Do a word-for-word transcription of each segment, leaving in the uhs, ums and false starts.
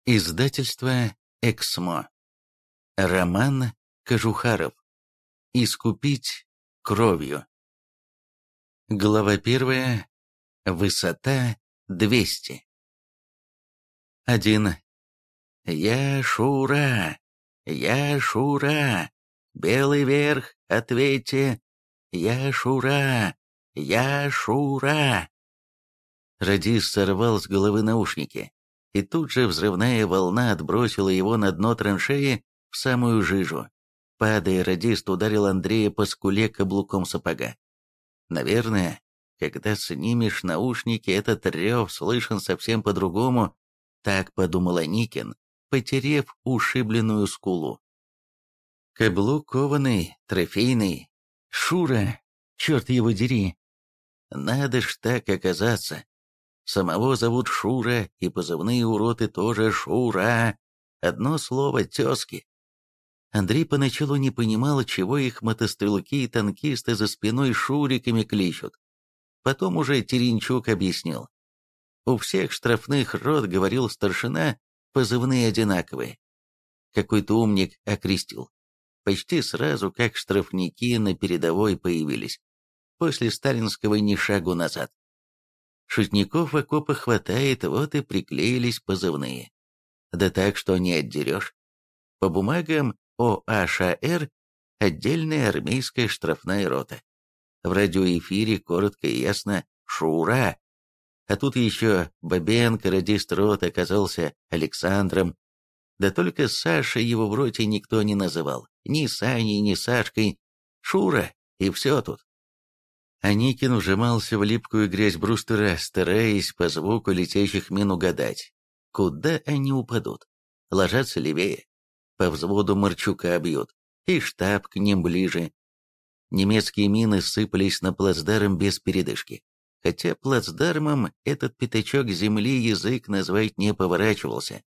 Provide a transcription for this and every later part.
Издательство «Эксмо». Роман Кожухаров. «Искупить кровью». Глава первая. Высота двести. один. Я Шура, я Шура, белый верх, ответьте, я Шура, я Шура. Радист сорвал с головы наушники, и тут же взрывная волна отбросила его на дно траншеи в самую жижу. Падая, радист ударил Андрея по скуле каблуком сапога. Наверное, когда снимешь наушники, этот рев слышен совсем по-другому, так подумал Аникин, потерев ушибленную скулу. Каблук кованый, трофейный. Шура, черт его дери. Надо ж так оказаться. Самого зовут Шура, и позывные уроты тоже Шура. Одно слово — тезки. Андрей поначалу не понимал, чего их мотострелки и танкисты за спиной шуриками кличут. Потом уже Теренчук объяснил. У всех штрафных рот, говорил старшина, позывные одинаковые. Какой-то умник окрестил. Почти сразу, как штрафники на передовой появились. После сталинского ни шагу назад. Шутников в окопах хватает, вот и приклеились позывные. Да так, что не отдерешь. По бумагам ОАШР отдельная армейская штрафная рота. В радиоэфире коротко и ясно «Шура». А тут еще Бабенко, радист роты, оказался Александром. Да только Сашей его в роте никто не называл. Ни Саней, ни Сашкой. Шура, и все тут. Аникин вжимался в липкую грязь брустера, стараясь по звуку летящих мин угадать, куда они упадут. Ложатся левее. По взводу Марчука бьют, и штаб к ним ближе. Немецкие мины сыпались на плацдарм без передышки. Хотя плацдармом этот пятачок земли язык назвать не поворачивался.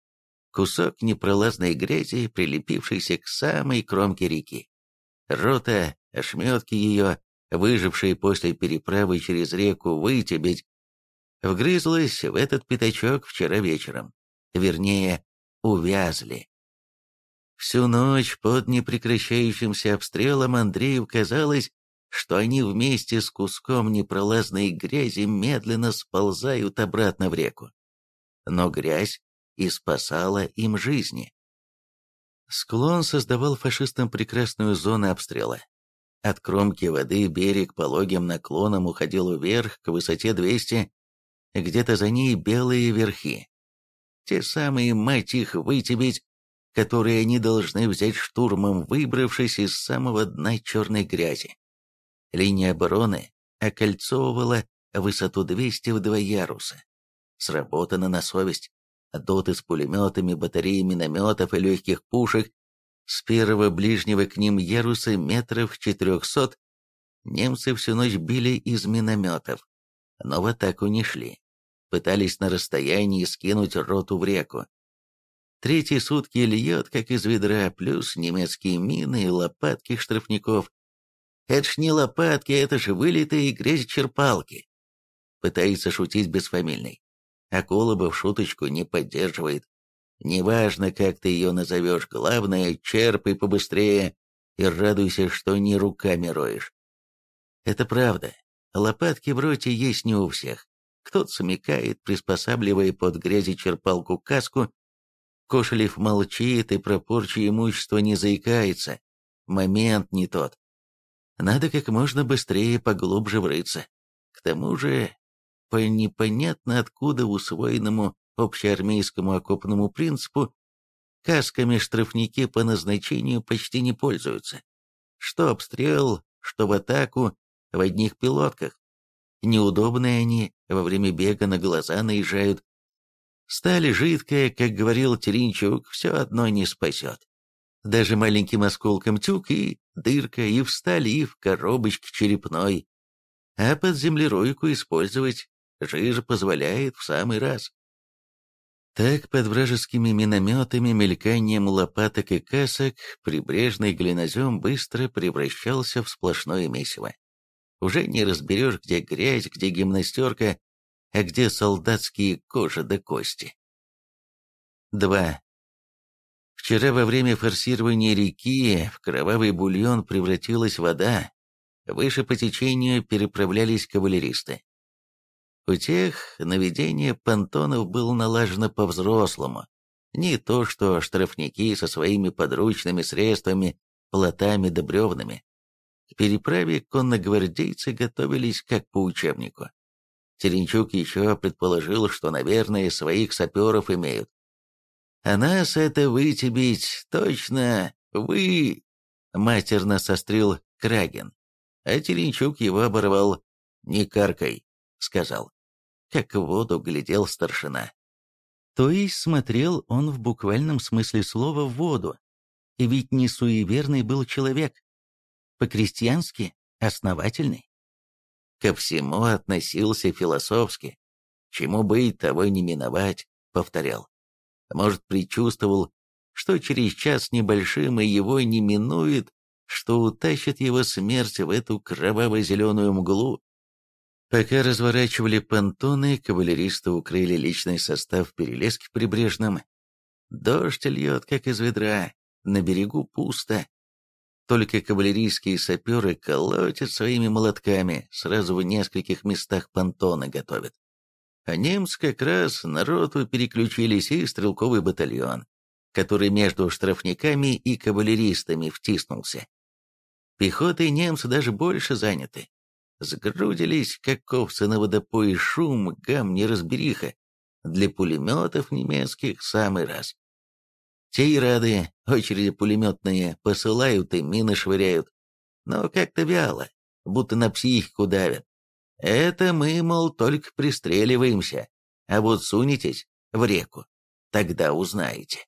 Кусок непролазной грязи, прилепившийся к самой кромке реки. Рота, ошметки ее, выжившие после переправы через реку Вытебедь, вгрызлась в этот пятачок вчера вечером. Вернее, увязли. Всю ночь под непрекращающимся обстрелом Андрею казалось, что они вместе с куском непролазной грязи медленно сползают обратно в реку. Но грязь и спасала им жизни. Склон создавал фашистам прекрасную зону обстрела. От кромки воды берег пологим наклоном уходил вверх к высоте двести, где-то за ней белые верхи. Те самые, мать их, Вытебедь, которые они должны взять штурмом, выбравшись из самого дна черной грязи. Линия обороны окольцовывала высоту двести в два яруса. Сработано на совесть. Доты с пулеметами, батареей минометов и легких пушек. С первого ближнего к ним яруса метров четырехсот немцы всю ночь били из минометов, но в атаку не шли. Пытались на расстоянии скинуть роту в реку. Третьи сутки льет, как из ведра, плюс немецкие мины и лопатки штрафников. Это ж не лопатки, это ж вылитые грязечерпалки. Пытается шутить бесфамильный. А Колобов шуточку не поддерживает. Неважно, как ты ее назовешь, главное, черпай побыстрее и радуйся, что не руками роешь. Это правда. Лопатки в роте есть не у всех. Кто-то смекает, приспосабливая под грязечерпалку каску. Кошелев молчит и про порчу имущества не заикается. Момент не тот. Надо как можно быстрее поглубже врыться. К тому же, по непонятно откуда усвоенному общеармейскому окопному принципу, касками штрафники по назначению почти не пользуются. Что обстрел, что в атаку, в одних пилотках. Неудобные они, во время бега на глаза наезжают. Сталь жидкая, как говорил Теренчук, все одно не спасет. Даже маленьким осколком тюк и дырка и в стали, и в коробочке черепной. А под землеройку использовать жижа позволяет в самый раз. Так, под вражескими минометами, мельканием лопаток и касок, прибрежный глинозем быстро превращался в сплошное месиво. Уже не разберешь, где грязь, где гимнастерка, а где солдатские кожа да кости. два. Вчера во время форсирования реки в кровавый бульон превратилась вода. Выше по течению переправлялись кавалеристы. У тех наведение понтонов было налажено по-взрослому. Не то, что штрафники со своими подручными средствами, плотами да бревнами. К переправе конногвардейцы готовились как по учебнику. Теренчук еще предположил, что, наверное, своих саперов имеют. «А нас это вы бить, точно, вы!» — матерно сострил Крагин. А Теренчук его оборвал. «Не каркай», — сказал. Как в воду глядел старшина. То есть смотрел он в буквальном смысле слова в воду. И ведь не суеверный был человек. По-крестьянски основательный. Ко всему относился философски. Чему быть, того не миновать, повторял. Может, предчувствовал, что через час небольшим и его не минует, что утащит его смерть в эту кроваво-зеленую мглу. Пока разворачивали понтоны, кавалеристы укрыли личный состав в перелеске прибрежном. Дождь льет, как из ведра, на берегу пусто. Только кавалерийские саперы колотят своими молотками, сразу в нескольких местах понтоны готовят. А немцы как раз на роту переключились и стрелковый батальон, который между штрафниками и кавалеристами втиснулся. Пехотой немцы даже больше заняты. Сгрудились, как овцы на водопое, шум, гам, неразбериха. Для пулеметов немецких самый раз. Те и рады, очереди пулеметные посылают и мины швыряют. Но как-то вяло, будто на психику давят. Это мы, мол, только пристреливаемся, а вот сунетесь в реку, тогда узнаете.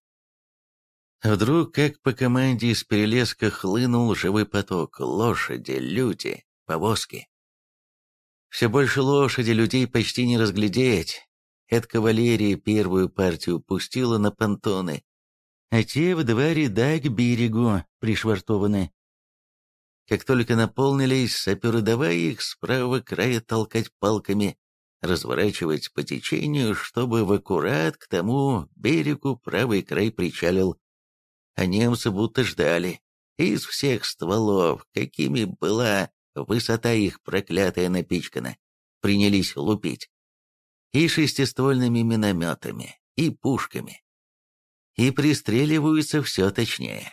Вдруг, как по команде из перелеска хлынул живой поток, лошади, люди, повозки. Все больше лошади, людей почти не разглядеть. Эта кавалерия первую партию пустила на понтоны, а те в два ряда к берегу пришвартованы. Как только наполнились, саперы давай их с правого края толкать палками, разворачивать по течению, чтобы в аккурат к тому берегу правый край причалил. А немцы будто ждали. Из всех стволов, какими была высота их проклятая напичкана, принялись лупить. И шестиствольными минометами, и пушками. И пристреливаются все точнее.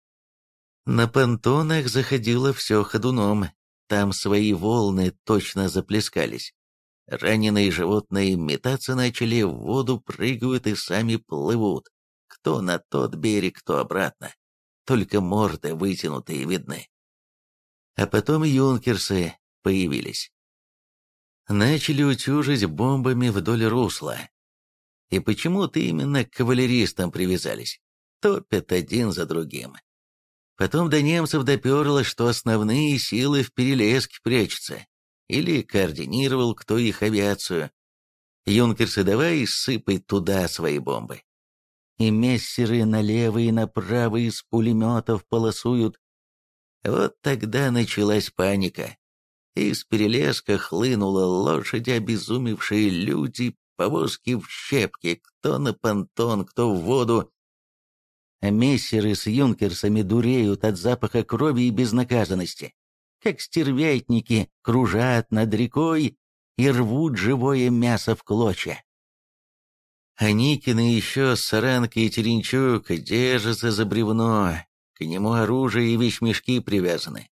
На понтонах заходило все ходуном, там свои волны точно заплескались. Раненые животные метаться начали, в воду прыгают и сами плывут. Кто на тот берег, кто обратно. Только морды вытянутые видны. А потом юнкерсы появились. Начали утюжить бомбами вдоль русла. И почему-то именно к кавалеристам привязались. Топят один за другим. Потом до немцев доперло, что основные силы в перелеске прячутся. Или координировал кто их авиацию. Юнкерсы давай сыпать туда свои бомбы. И мессеры налево и направо из пулеметов полосуют. Вот тогда началась паника. Из перелеска хлынула лошади, обезумевшие люди, повозки в щепки, кто на понтон, кто в воду. А мессеры с юнкерсами дуреют от запаха крови и безнаказанности, как стервятники кружат над рекой и рвут живое мясо в клочья. А Никин и еще Саранка и Теренчук держатся за бревно, к нему оружие и вещмешки привязаны.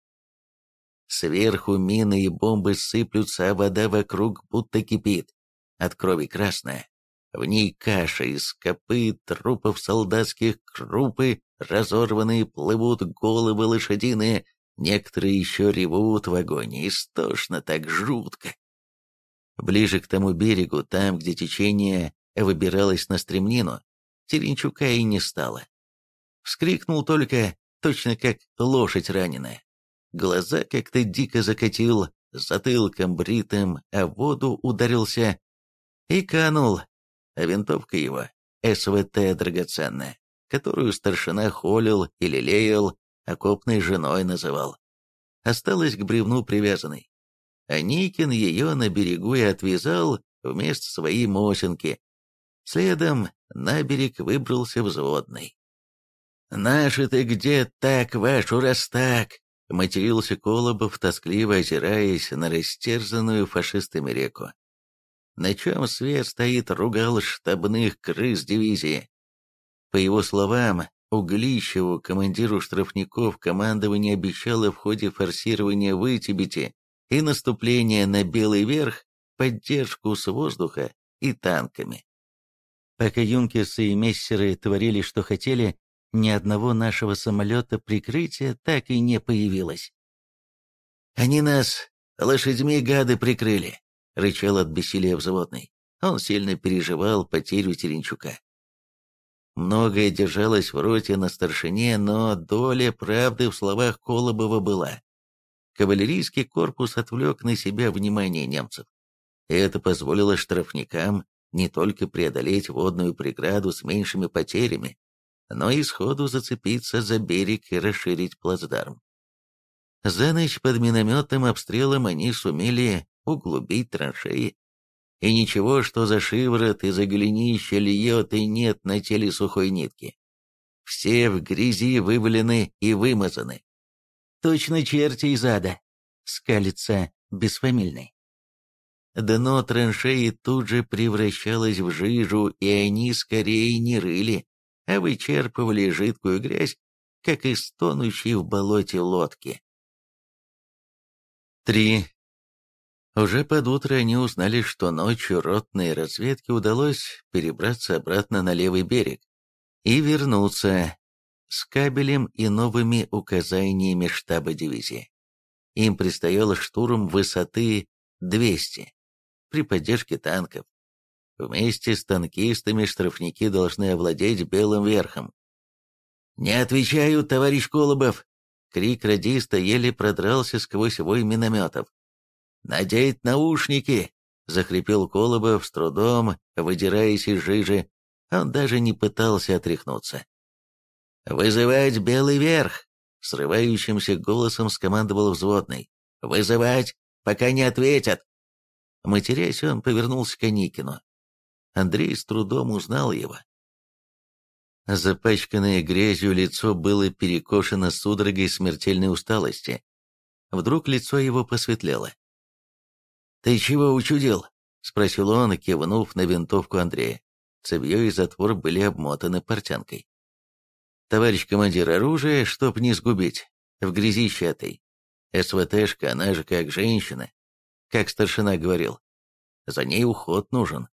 Сверху мины и бомбы сыплются, а вода вокруг будто кипит, от крови красная. В ней каша из копыт, трупов солдатских, крупы, разорванные плывут головы лошадиные, некоторые еще ревут в огонь, истошно, так жутко. Ближе к тому берегу, там, где течение выбиралось на стремнину, Теренчука и не стало. Вскрикнул только, точно как лошадь раненая. Глаза как-то дико закатил, затылком бритым, а в воду ударился и канул. А винтовка его, СВТ драгоценная, которую старшина холил и лелеял, окопной женой называл, осталась к бревну привязанной. А Никин ее на берегу и отвязал вместо своей мосинки. Следом на берег выбрался взводный. «Наши-то где так, вашу раз так?» — матерился Колобов, тоскливо озираясь на растерзанную фашистами реку. На чем свет стоит, ругал штабных крыс дивизии. По его словам, Углищеву, командиру штрафников, командование обещало в ходе форсирования Вытебити и наступления на Белый Верх поддержку с воздуха и танками. Пока юнкерсы и мессеры творили, что хотели, ни одного нашего самолета прикрытия так и не появилось. «Они нас лошадьми, гады, прикрыли», — рычал от бессилия взводный. Он сильно переживал потерю Теренчука. Многое держалось в роте на старшине, но доля правды в словах Колобова была. Кавалерийский корпус отвлек на себя внимание немцев. Это позволило штрафникам не только преодолеть водную преграду с меньшими потерями, но и сходу зацепиться за берег и расширить плацдарм. За ночь под минометным обстрелом они сумели углубить траншеи. И ничего, что за шиворот и за голенище льет, и нет на теле сухой нитки. Все в грязи вывалены и вымазаны. Точно черти из ада, скалится бесфамильный. Дно траншеи тут же превращалось в жижу, и они скорее не рыли, а вычерпывали жидкую грязь, как из тонущей в болоте лодки. три. Уже под утро они узнали, что ночью ротной разведке удалось перебраться обратно на левый берег и вернуться с кабелем и новыми указаниями штаба дивизии. Им предстоял штурм высоты двести при поддержке танков. Вместе с танкистами штрафники должны овладеть Белым Верхом. «Не отвечаю, товарищ Колобов!» Крик радиста еле продрался сквозь вой минометов. «Надеть наушники!» — захрипел Колобов с трудом, выдираясь из жижи. Он даже не пытался отряхнуться. «Вызывать Белый Верх!» — срывающимся голосом скомандовал взводный. «Вызывать, пока не ответят!» Матерясь, он повернулся к Аникину. Андрей с трудом узнал его. Запачканное грязью лицо было перекошено судорогой смертельной усталости. Вдруг лицо его посветлело. «Ты чего учудил?» — спросил он, кивнув на винтовку Андрея. Цевьё и затвор были обмотаны портянкой. «Товарищ командир, оружие, чтоб не сгубить, в грязи этой. СВТшка, она же как женщина, как старшина говорил. За ней уход нужен».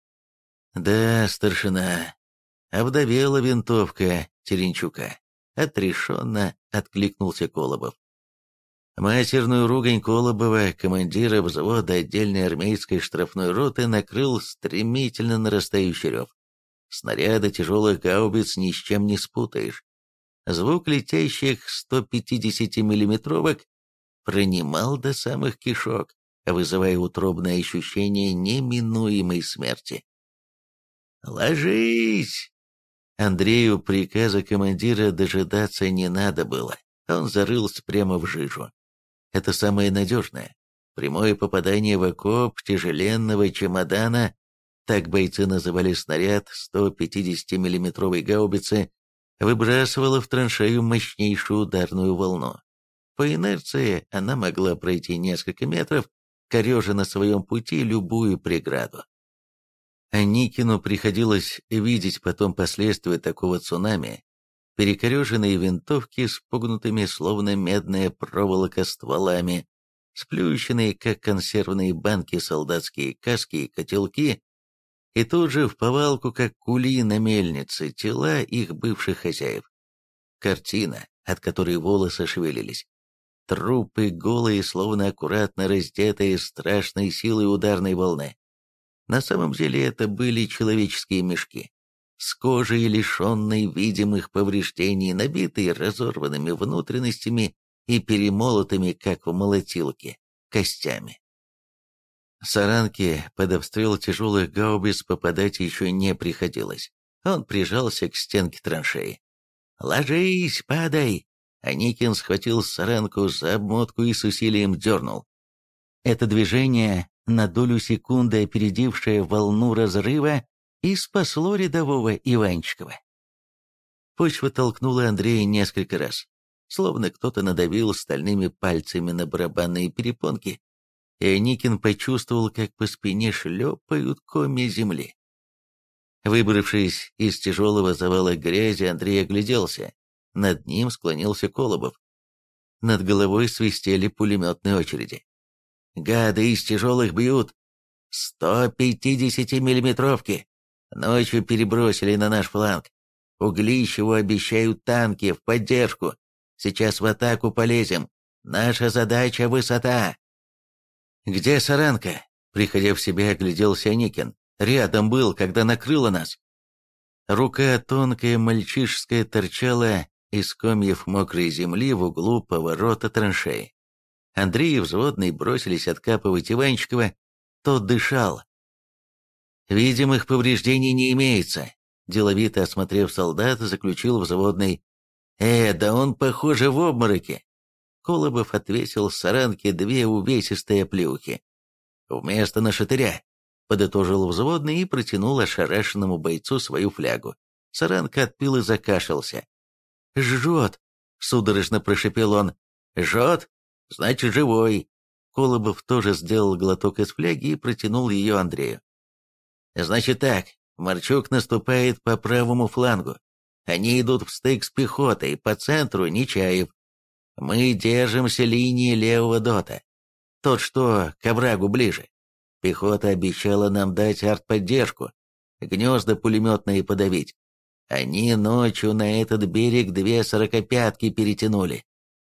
«Да, старшина, овдовела винтовка Теренчука», — отрешенно откликнулся Колобов. Матерную ругань Колобова, командира взвода отдельной армейской штрафной роты, накрыл стремительно нарастающий рев. Снаряды тяжелых гаубиц ни с чем не спутаешь. Звук летящих сто пятидесятимиллиметровок пронимал до самых кишок, вызывая утробное ощущение неминуемой смерти. «Ложись!» Андрею приказа командира дожидаться не надо было. Он зарылся прямо в жижу. Это самое надежное. Прямое попадание в окоп тяжеленного чемодана, так бойцы называли снаряд сто пятидесятимиллиметровой гаубицы, выбрасывало в траншею мощнейшую ударную волну. По инерции она могла пройти несколько метров, корежа на своем пути любую преграду. Аникину приходилось видеть потом последствия такого цунами. Перекореженные винтовки с погнутыми, словно медная проволока, стволами, сплющенные, как консервные банки, солдатские каски и котелки, и тут же в повалку, как кули на мельнице, тела их бывших хозяев. Картина, от которой волосы шевелились. Трупы голые, словно аккуратно раздетые страшной силой ударной волны. На самом деле это были человеческие мешки, с кожей, лишенной видимых повреждений, набитые разорванными внутренностями и перемолотыми, как в молотилке, костями. Саранке под обстрел тяжелых гаубиц попадать еще не приходилось. Он прижался к стенке траншеи. «Ложись, падай!» Аникин схватил Саранку за обмотку и с усилием дернул. Это движение, на долю секунды опередившее волну разрыва, и спасло рядового Иванчикова. Почва толкнула Андрея несколько раз, словно кто-то надавил стальными пальцами на барабанные перепонки, и Аникин почувствовал, как по спине шлепают комья земли. Выбравшись из тяжелого завала грязи, Андрей огляделся. Над ним склонился Колобов. Над головой свистели пулеметные очереди. «Гады из тяжелых бьют! сто пятидесятимиллиметровки! Ночью перебросили на наш фланг. Углищеву обещают танки в поддержку. Сейчас в атаку полезем. Наша задача — высота!» «Где Саранка?» — приходя в себя, огляделся Аникин. «Рядом был, когда накрыло нас». Рука тонкая, мальчишеская, торчала из комьев мокрой земли в углу поворота траншеи. Андрей и взводный бросились откапывать Иванчикова. Тот дышал. «Видимых повреждений не имеется», — деловито осмотрев солдата, заключил взводный. «Э, да он, похоже, в обмороке». Колобов отвесил с Саранки две увесистые плюхи. «Вместо нашатыря», — подытожил взводный и протянул ошарашенному бойцу свою флягу. Саранка отпил и закашлялся. «Жжет!» — судорожно прошипел он. «Жжет? Значит, живой!» Колобов тоже сделал глоток из фляги и протянул ее Андрею. «Значит так, Марчук наступает по правому флангу. Они идут в стык с пехотой, по центру Нечаев. Мы держимся линии левого дота. Тот, что к оврагу ближе. Пехота обещала нам дать артподдержку, гнезда пулеметные подавить. Они ночью на этот берег две сорокопятки перетянули».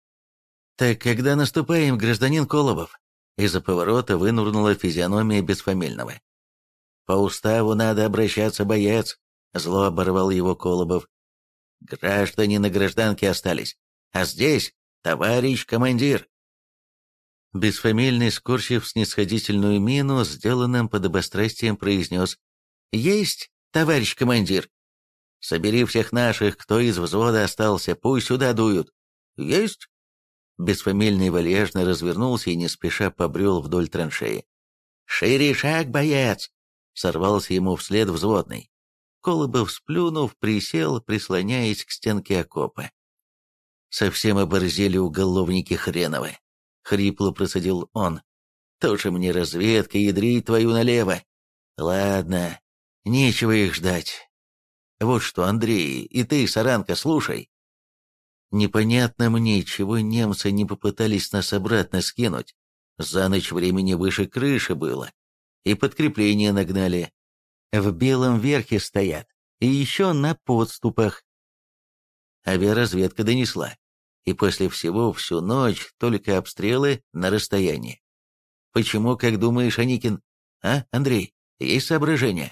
«Так когда наступаем, гражданин Колобов?» Из-за поворота вынурнула физиономия Бесфамильного. «По уставу надо обращаться, боец», — зло оборвал его Колобов. «Граждане на гражданке остались, а здесь товарищ командир». Бесфамильный, скорчив снисходительную мину, сделанным подобострастием произнес: «Есть, товарищ командир. Собери всех наших, кто из взвода остался, пусть сюда дуют». «Есть». Бесфамильный вальяжно развернулся и не спеша побрел вдоль траншеи. «Шире шаг, боец!» — сорвался ему вслед взводный. Колобов, сплюнув, присел, прислоняясь к стенке окопа. «Совсем оборзели уголовники хреновы!» — хрипло процедил он. «Тоже мне разведка, ядрить твою налево! Ладно, нечего их ждать. Вот что, Андрей, и ты, Саранка, слушай. Непонятно мне, чего немцы не попытались нас обратно скинуть. За ночь времени выше крыши было. И подкрепление нагнали. В Белом Верхе стоят. И еще на подступах. Авиаразведка донесла. И после всего всю ночь только обстрелы на расстоянии. Почему, как думаешь, Аникин? А, Андрей, есть соображения?»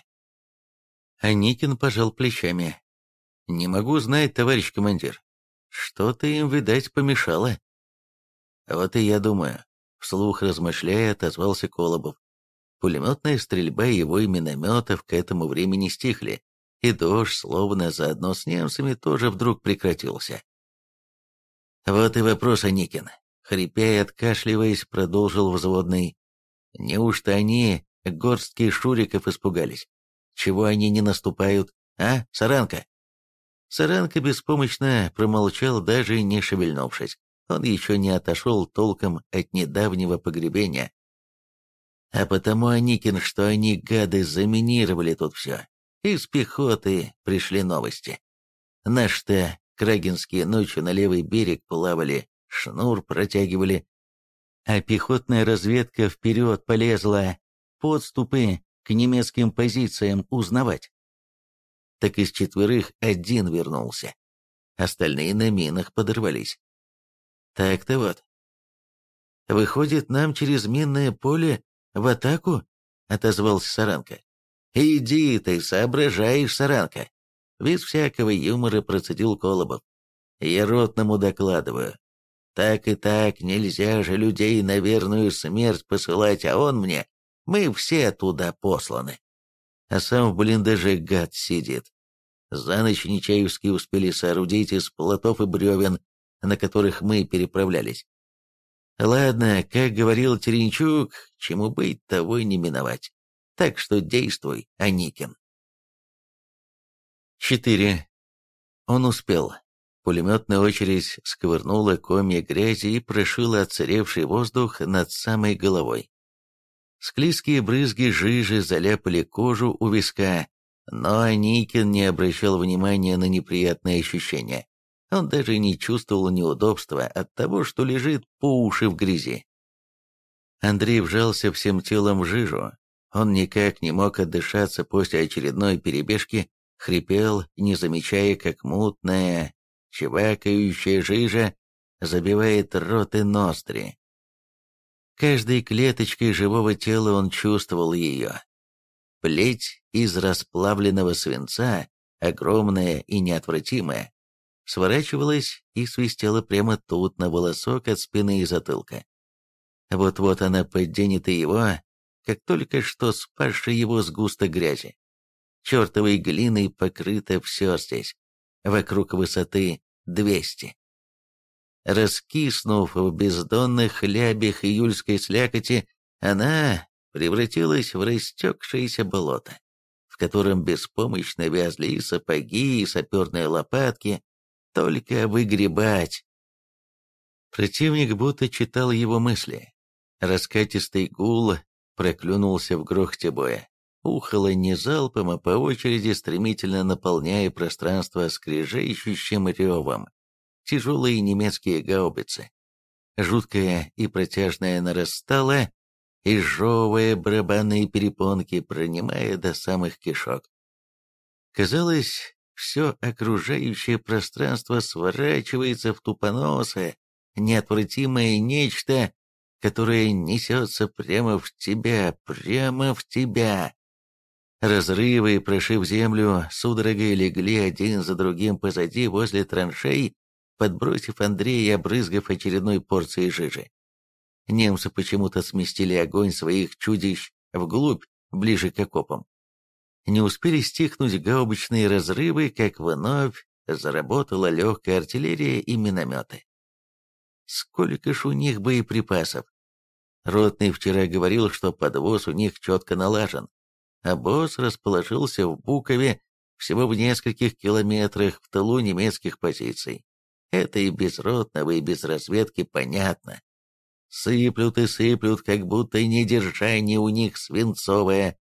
Аникин пожал плечами. «Не могу знать, товарищ командир. Что-то им, видать, помешало». «Вот и я думаю», — вслух размышляя, отозвался Колобов. Пулеметная стрельба его и минометов к этому времени стихли, и дождь, словно заодно с немцами, тоже вдруг прекратился. «Вот и вопрос, Аникин», — хрипя и откашливаясь, продолжил взводный. «Неужто они горстки шуриков испугались? Чего они не наступают, а, Саранка?» Саранка беспомощно промолчал, даже не шевельнувшись. Он еще не отошел толком от недавнего погребения. «А потому, Аникин, что они, гады, заминировали тут все. Из пехоты пришли новости. Наши-то крагинские ночью на левый берег плавали, шнур протягивали, а пехотная разведка вперед полезла, подступы к немецким позициям узнавать. Так из четверых один вернулся. Остальные на минах подорвались. Так-то вот. Выходит, нам через минное поле в атаку?» — отозвался Саранка. «Иди ты, соображаешь, Саранка!» Без всякого юмора процедил Колобов. «Я ротному докладываю. Так и так, нельзя же людей на верную смерть посылать, а он мне. Мы все туда посланы. А сам в блиндаже гад сидит. За ночь Нечаевские успели соорудить из плотов и бревен, на которых мы переправлялись. Ладно, как говорил Теренчук, чему быть, того и не миновать. Так что действуй, Аникин». четыре. Он успел. Пулеметная очередь сковырнула комья грязи и прошила отсыревший воздух над самой головой. Склизкие брызги жижи заляпали кожу у виска, но Аникин не обращал внимания на неприятные ощущения. Он даже не чувствовал неудобства от того, что лежит по уши в грязи. Андрей вжался всем телом в жижу. Он никак не мог отдышаться после очередной перебежки, хрипел, не замечая, как мутная, чвакающая жижа забивает рот и ноздри. Каждой клеточкой живого тела он чувствовал ее. Плеть из расплавленного свинца, огромная и неотвратимая, сворачивалась и свистела прямо тут, на волосок от спины и затылка. Вот-вот она подденет и его, как только что спасший его сгусток грязи. Чертовой глиной покрыто все здесь, вокруг высоты двести. Раскиснув в бездонных хлябях июльской слякоти, она превратилась в растекшееся болото, в котором беспомощно вязли и сапоги, и саперные лопатки, только выгребать. Противник будто читал его мысли. Раскатистый гул проклюнулся в грохоте боя. Ухало не залпом, а по очереди, стремительно наполняя пространство скрежещущим ревом. Тяжелые немецкие гаубицы. Жуткая и протяжная нарастала, изжевывая барабанные перепонки, пронимая до самых кишок. Казалось, все окружающее пространство сворачивается в тупоносое, неотвратимое нечто, которое несется прямо в тебя, прямо в тебя. Разрывы, прошив землю, судорогой легли один за другим позади возле траншей, подбросив Андрея и обрызгав очередной порцией жижи. Немцы почему-то сместили огонь своих чудищ вглубь, ближе к окопам. Не успели стихнуть гаубичные разрывы, как вновь заработала легкая артиллерия и минометы. Сколько ж у них боеприпасов! Ротный вчера говорил, что подвоз у них четко налажен. Обоз расположился в Букове, всего в нескольких километрах в тылу немецких позиций. Это и без ротного, и без разведки понятно. Сыплют и сыплют, как будто недержание у них свинцовое.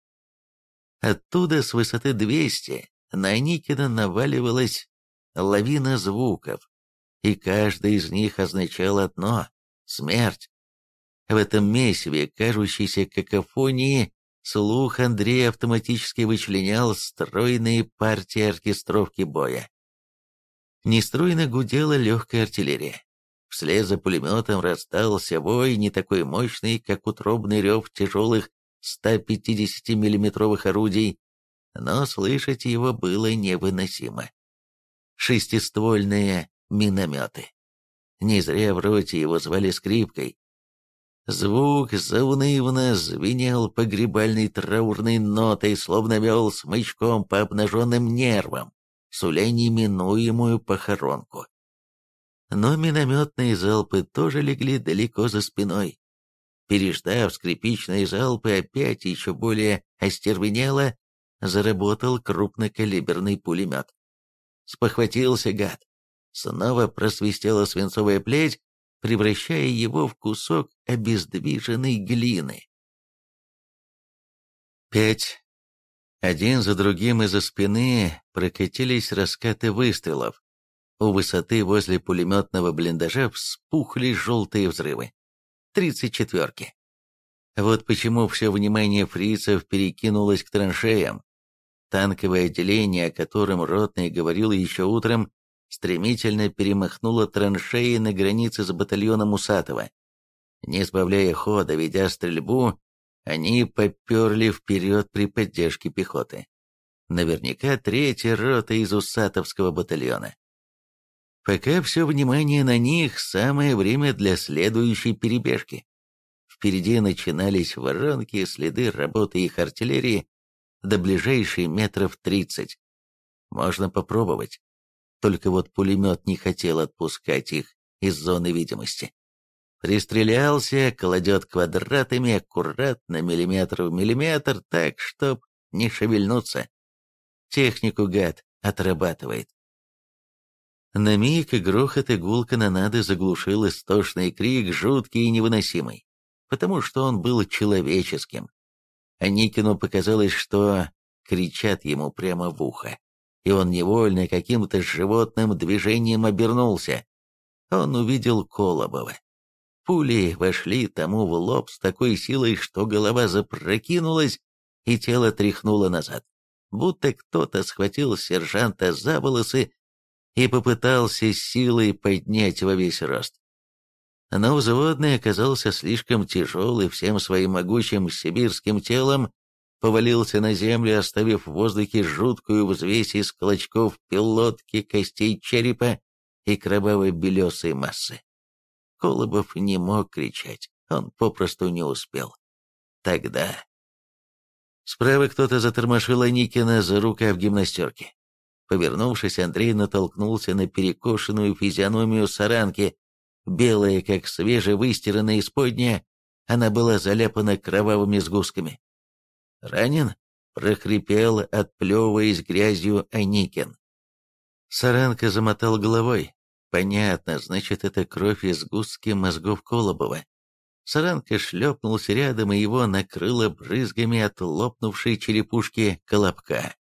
Оттуда с высоты двести на Аникина наваливалась лавина звуков, и каждый из них означал одно — смерть. В этом месиве, кажущейся какофонии, слух Андрея автоматически вычленял стройные партии оркестровки боя. Нестройно гудела легкая артиллерия. Вслед за пулеметом раздался вой, не такой мощный, как утробный рев тяжелых ста пятидесятимиллиметровых орудий, но слышать его было невыносимо. Шестиствольные минометы. Не зря в роте его звали скрипкой. Звук заунывно звенел погребальной траурной нотой, словно вел смычком по обнаженным нервам, суля неминуемую похоронку. Но минометные залпы тоже легли далеко за спиной. Переждав скрипичные залпы, опять еще более остервенело заработал крупнокалиберный пулемет. Спохватился гад. Снова просвистела свинцовая плеть, превращая его в кусок обездвиженной глины. Пять. Один за другим из-за спины прокатились раскаты выстрелов. У высоты возле пулеметного блиндажа вспухли желтые взрывы. Тридцать четверки. Вот почему все внимание фрицев перекинулось к траншеям. Танковое отделение, о котором Ротный говорил еще утром, стремительно перемахнуло траншеи на границе с батальоном Усатого. Не сбавляя хода, ведя стрельбу, они поперли вперед при поддержке пехоты. Наверняка третья рота из Усатовского батальона. Пока все внимание на них, самое время для следующей перебежки. Впереди начинались воронки, следы работы их артиллерии до ближайшей метров тридцать. Можно попробовать. Только вот пулемет не хотел отпускать их из зоны видимости. Пристрелялся, кладет квадратами, аккуратно, миллиметр в миллиметр, так, чтоб не шевельнуться. Технику, гад, отрабатывает. На миг грохот и гул канонады заглушил истошный крик, жуткий и невыносимый, потому что он был человеческим. Аникину показалось, что кричат ему прямо в ухо, и он невольно каким-то животным движением обернулся. Он увидел Колобова. Пули вошли тому в лоб с такой силой, что голова запрокинулась, и тело тряхнуло назад, будто кто-то схватил сержанта за волосы и попытался силой поднять во весь рост. Но взводный оказался слишком тяжелый, всем своим могучим сибирским телом повалился на землю, оставив в воздухе жуткую взвесь из клочков пилотки, костей черепа и кровавой белесой массы. Колобов не мог кричать, он попросту не успел. Тогда... Справа кто-то затормошил Аникина за рукав гимнастерки. Повернувшись, Андрей натолкнулся на перекошенную физиономию Саранки. Белая, как свежевыстиранная исподняя, она была заляпана кровавыми сгустками. «Ранен?» — прохрипел, отплевываясь грязью, Аникин. Саранка замотал головой. «Понятно, значит, это кровь и сгустки мозгов Колобова». Саранка шлепнулся рядом, и его накрыло брызгами от лопнувшей черепушки Колобка.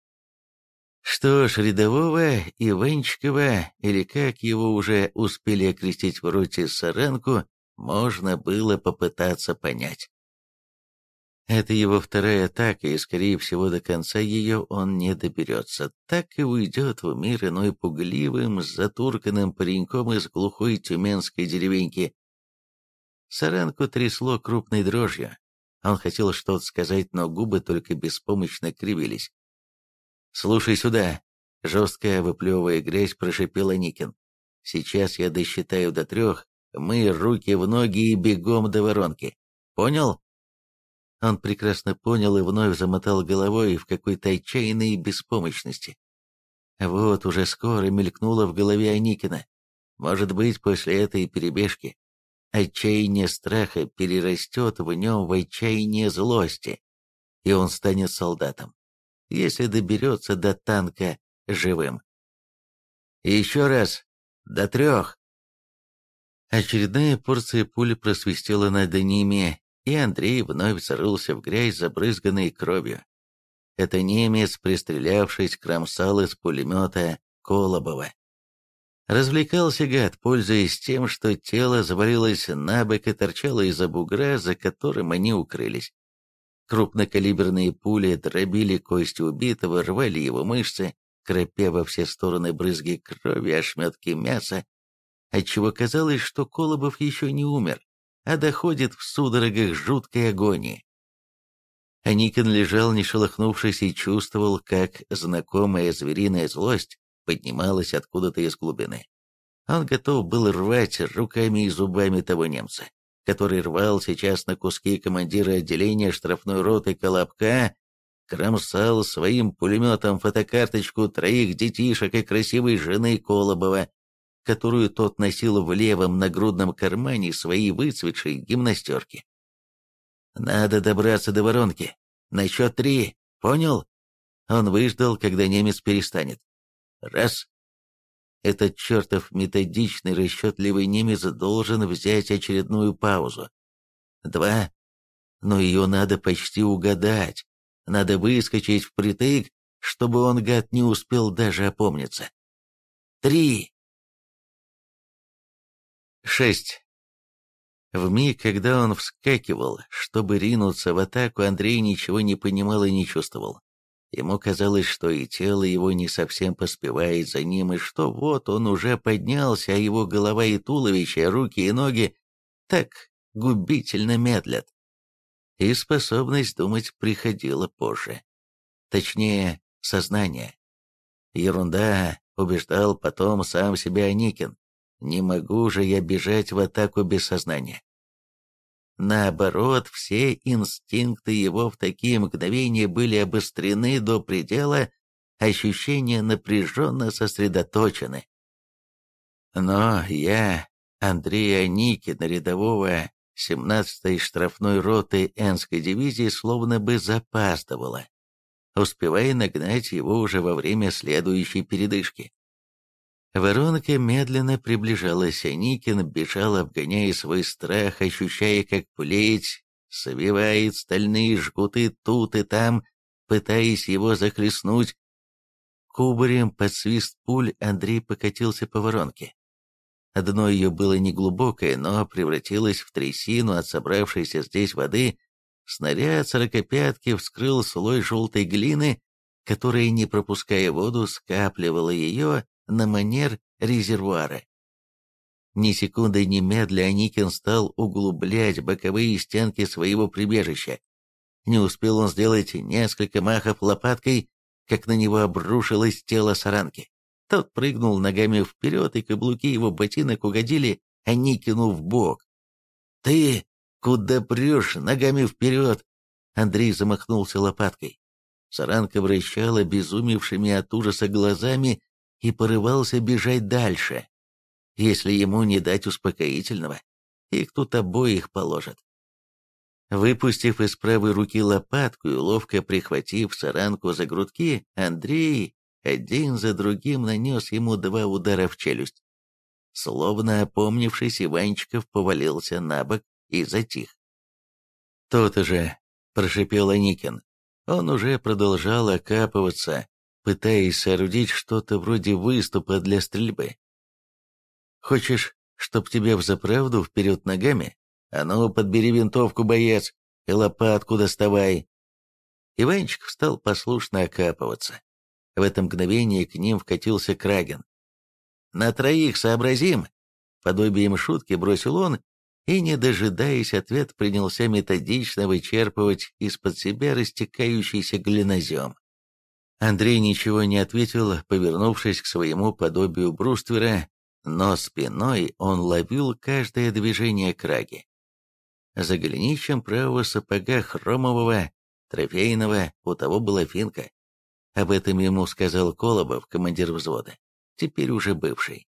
Что ж, рядового Иванчикова, или как его уже успели окрестить в роте Саранку, можно было попытаться понять. Это его вторая атака, и, скорее всего, до конца ее он не доберется. Так и уйдет в мир иной пугливым, затурканным пареньком из глухой тюменской деревеньки. Саранку трясло крупной дрожью. Он хотел что-то сказать, но губы только беспомощно кривились. «Слушай сюда!» — жестко выплевывая грязь, прошипел Аникин. «Сейчас я досчитаю до трех, мы руки в ноги и бегом до воронки. Понял?» Он прекрасно понял и вновь замотал головой в какой-то отчаянной беспомощности. Вот уже скоро мелькнуло в голове Аникина. Может быть, после этой перебежки отчаяние страха перерастет в нем в отчаяние злости, и он станет солдатом, если доберется до танка живым. Еще раз, до трех. Очередная порция пули просвистела над ними, и Андрей вновь зарылся в грязь, забрызганной кровью. Это немец, пристрелявшись, кромсал из пулемета Колобова. Развлекался гад, пользуясь тем, что тело завалилось на бок и торчало из-за бугра, за которым они укрылись. Крупнокалиберные пули дробили кости убитого, рвали его мышцы, кропя во все стороны брызги крови, ошметки мяса, отчего казалось, что Колобов еще не умер, а доходит в судорогах жуткой агонии. Аникин лежал, не шелохнувшись, и чувствовал, как знакомая звериная злость поднималась откуда-то из глубины. Он готов был рвать руками и зубами того немца, который рвал сейчас на куски командира отделения штрафной роты Колобка, кромсал своим пулеметом фотокарточку троих детишек и красивой жены Колобова, которую тот носил в левом нагрудном кармане своей выцветшей гимнастерки. «Надо добраться до воронки. На счет три. Понял?» Он выждал, когда немец перестанет. Раз. Этот чертов методичный, расчетливый немец должен взять очередную паузу. Два. Но ее надо почти угадать. Надо выскочить впритык, чтобы он, гад, не успел даже опомниться. Три. Шесть. В миг, когда он вскакивал, чтобы ринуться в атаку, Андрей ничего не понимал и не чувствовал. Ему казалось, что и тело его не совсем поспевает за ним, и что вот он уже поднялся, а его голова и туловище, руки и ноги так губительно медлят. И способность думать приходила позже. Точнее, сознание. Ерунда, убеждал потом сам себя Аникин. Не могу же я бежать в атаку без сознания. Наоборот, все инстинкты его в такие мгновения были обострены до предела, ощущения напряженно сосредоточены. Но я, Андрей Аникин, рядового семнадцатой штрафной роты Энской дивизии, словно бы запаздывала. успевая нагнать его уже во время следующей передышки. Воронка медленно приближалась, а Никин бежал, обгоняя свой страх, ощущая, как плеть свивает стальные жгуты тут и там, пытаясь его захлестнуть. Кубарем под свист пуль Андрей покатился по воронке. Дно ее было неглубокое, но превратилось в трясину от собравшейся здесь воды. Снаряд сорокопятки вскрыл слой желтой глины, которая, не пропуская воду, скапливала ее на манер резервуара. Ни секунды ни медля Аникин стал углублять боковые стенки своего прибежища. Не успел он сделать несколько махов лопаткой, как на него обрушилось тело Саранки. Тот прыгнул ногами вперед, и каблуки его ботинок угодили Аникину в бок. «Ты куда прешь ногами вперед?» Андрей замахнулся лопаткой. Саранка вращала безумевшими от ужаса глазами и порывался бежать дальше. Если ему не дать успокоительного, их тут обоих положат. Выпустив из правой руки лопатку и ловко прихватив Саранку за грудки, Андрей один за другим нанес ему два удара в челюсть. Словно опомнившись, Иванчиков повалился на бок и затих. «То-то же!» — прошипел Аникин. Он уже продолжал окапываться, пытаясь соорудить что-то вроде выступа для стрельбы. «Хочешь, чтоб тебя взаправду вперед ногами? А ну, подбери винтовку, боец, и лопатку доставай!» Иванчиков стал послушно окапываться. В это мгновение к ним вкатился Крагин. «На троих сообразим!» Подобием шутки бросил он, и, не дожидаясь ответа, принялся методично вычерпывать из-под себя растекающийся глинозем. Андрей ничего не ответил, повернувшись к своему подобию бруствера, но спиной он ловил каждое движение Краги. За голенищем правого сапога хромового, трофейного, у того была финка. Об этом ему сказал Колобов, командир взвода, теперь уже бывший.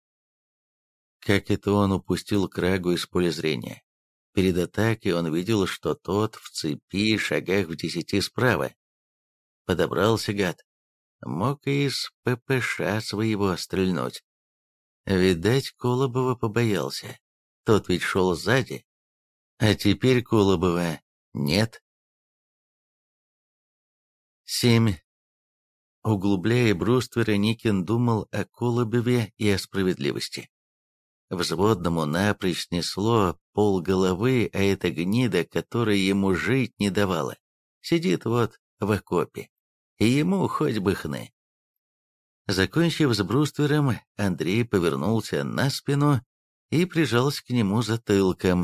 Как это он упустил Крагу из поля зрения? Перед атакой он видел, что тот в цепи, шагах в десяти справа. Подобрался гад. Мог и из ППШ своего стрельнуть. Видать, Колобова побоялся. Тот ведь шел сзади. А теперь Колобова нет. семь. Углубляя бруствер, Никин думал о Колобове и о справедливости. Взводному напрочь снесло полголовы, а эта гнида, которая ему жить не давала, сидит вот в окопе, и ему хоть бы хны. Закончив с бруствером, Андрей повернулся на спину и прижался к нему затылком.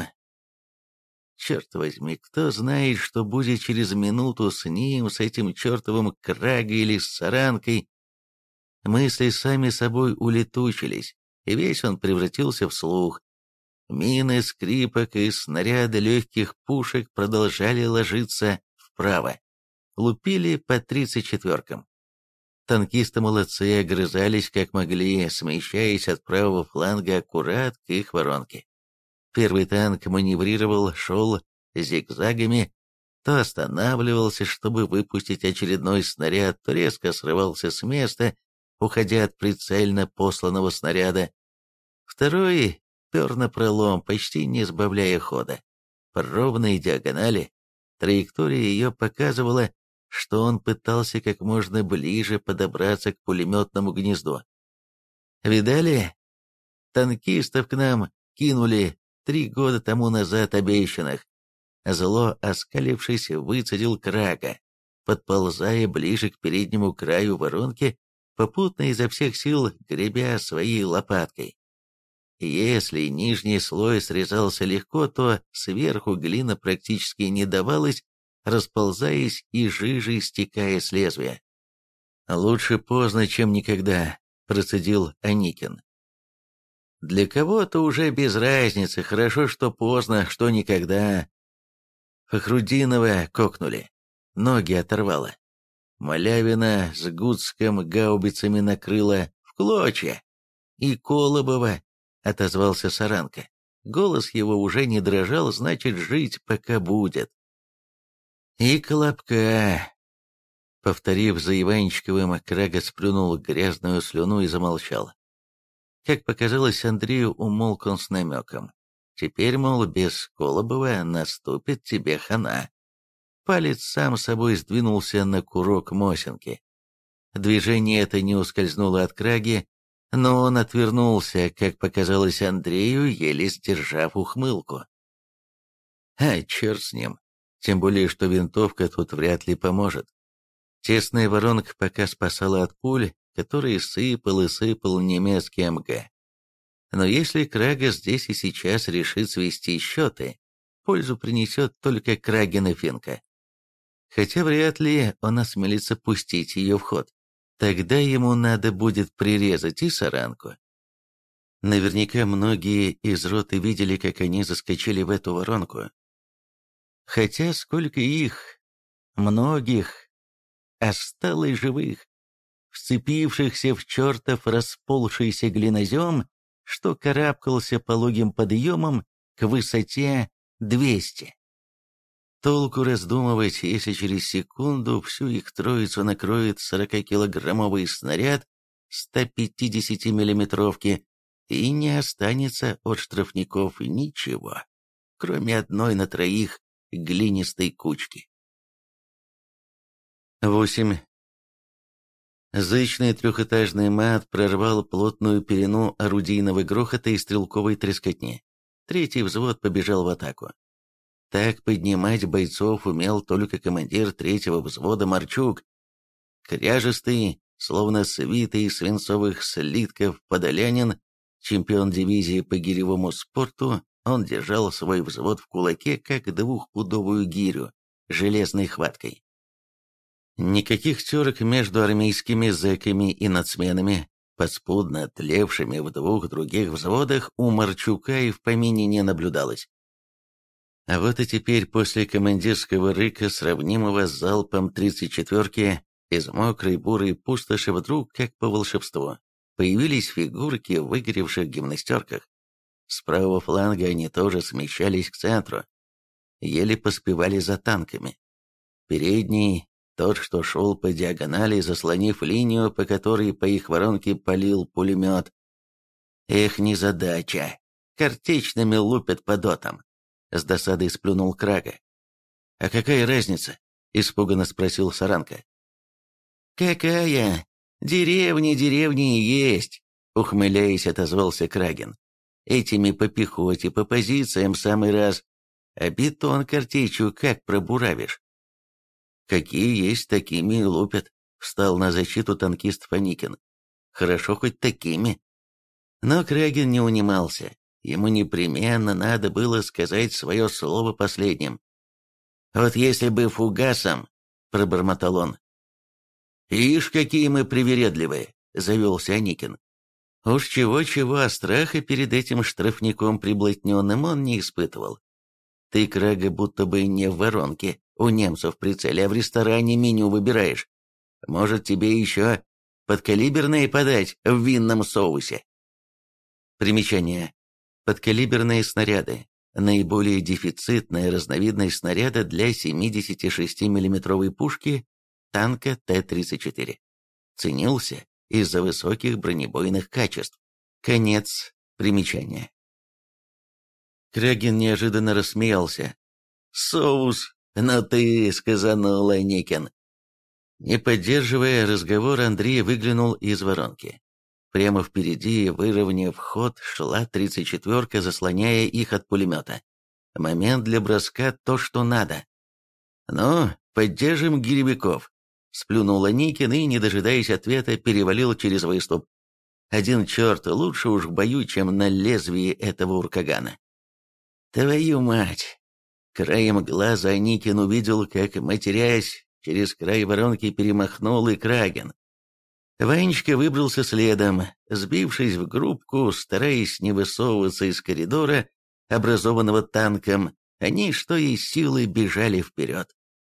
Черт возьми, кто знает, что будет через минуту с ним, с этим чертовым Крагой или с Саранкой. Мысли сами собой улетучились, и весь он превратился в слух. Мины скрипок и снаряды легких пушек продолжали ложиться вправо. Лупили по тридцать четверкам. Танкисты молодцы, огрызались как могли, смещаясь от правого фланга аккурат к их воронке. Первый танк маневрировал, шел зигзагами, то останавливался, чтобы выпустить очередной снаряд, то резко срывался с места, уходя от прицельно посланного снаряда. Второй пер напролом, почти не сбавляя хода. По ровной диагонали траектория ее показывала, что он пытался как можно ближе подобраться к пулеметному гнезду. «Видали? Танкистов к нам кинули три года тому назад обещанных». Зло, оскалившись, выцедил Крага, подползая ближе к переднему краю воронки, попутно изо всех сил гребя своей лопаткой. Если нижний слой срезался легко, то сверху глина практически не давалась, расползаясь и жижей стекая с лезвия. «Лучше поздно, чем никогда», — процедил Аникин. «Для кого-то уже без разницы, хорошо, что поздно, что никогда». Фахрудинова кокнули, ноги оторвало. Малявина с Гудском гаубицами накрыла в клочья. И Колобова, — отозвался Саранка. Голос его уже не дрожал, значит, жить пока будет. И Колобка. Повторив за Иванчиковым, Крага сплюнул грязную слюну и замолчал. Как показалось Андрею, умолк он с намеком. Теперь, мол, без Колобова наступит тебе хана. Палец сам собой сдвинулся на курок Мосинки. Движение это не ускользнуло от Краги, но он отвернулся, как показалось Андрею, еле сдержав ухмылку. А, черт с ним. Тем более, что винтовка тут вряд ли поможет. Тесная воронка пока спасала от пуль, которые сыпал и сыпал немецкий эм гэ. Но если Крага здесь и сейчас решит свести счеты, пользу принесет только Крагина финка. Хотя вряд ли он осмелится пустить ее в ход. Тогда ему надо будет прирезать и Саранку. Наверняка многие из роты видели, как они заскочили в эту воронку. Хотя сколько их, многих, осталось живых, вцепившихся в чертов расползшийся глинозем, что карабкался пологим подъемом к высоте двести. Толку раздумывать, если через секунду всю их троицу накроет сорокакилограммовый снаряд сто пятидесятимиллиметровки, и не останется от штрафников ничего, кроме одной на троих глинистой кучки. восемь. Зычный трехэтажный мат прорвал плотную пелену орудийного грохота и стрелковой трескотни. Третий взвод побежал в атаку. Так поднимать бойцов умел только командир третьего взвода Марчук. Кряжестый, словно свитый из свинцовых слитков подолянин, чемпион дивизии по гиревому спорту, он держал свой взвод в кулаке, как двухпудовую гирю, железной хваткой. Никаких терок между армейскими зэками и нацменами, подспудно тлевшими в двух других взводах, у Марчука и в помине не наблюдалось. А вот и теперь, после командирского рыка, сравнимого с залпом тридцать четвёрки, из мокрой бурой пустоши вдруг, как по волшебству, появились фигурки в выгоревших гимнастерках. С правого фланга они тоже смещались к центру, еле поспевали за танками. Передний, тот, что шел по диагонали, заслонив линию, по которой по их воронке палил пулемет. Эх, незадача, картечными лупят по дотам. С досадой сплюнул Крага. «А какая разница?» — испуганно спросил Саранка. «Какая? Деревни деревни и есть!» — ухмыляясь, отозвался Крагин. «Этими по пехоте, по позициям самый раз. А бетон картечью как пробуравишь?» «Какие есть, такими и лупят», — встал на защиту танкист Фаникин. «Хорошо хоть такими». Но Крагин не унимался. Ему непременно надо было сказать свое слово последним. «Вот если бы фугасом», — пробормотал он. «Ишь, какие мы привередливые», — завелся Аникин. Уж чего-чего, а страха перед этим штрафником приблотненным он не испытывал. «Ты, Крага, будто бы не в воронке у немцев в прицеле, а в ресторане меню выбираешь. Может, тебе еще подкалиберные подать в винном соусе?» Примечание. Подкалиберные снаряды. Наиболее дефицитная разновидность снаряда для семидесятишестимиллиметровой пушки танка Т тридцать четыре. Ценился из-за высоких бронебойных качеств. Конец примечания. Крагин неожиданно рассмеялся. «Соус, но ты сказанул, Аникин». Не поддерживая разговор, Андрей выглянул из воронки. Прямо впереди, выровняв ход, шла тридцать четвёрка, заслоняя их от пулемета. Момент для броска то, что надо. «Ну, поддержим гиревиков», — сплюнул Аникин и, не дожидаясь ответа, перевалил через выступ. «Один черт, лучше уж в бою, чем на лезвии этого уркагана». «Твою мать!» Краем глаза Аникин увидел, как, матерясь, через край воронки перемахнул и Крагин. Ванечка выбрался следом, сбившись в группку, стараясь не высовываться из коридора, образованного танком, они, что из силы, бежали вперед.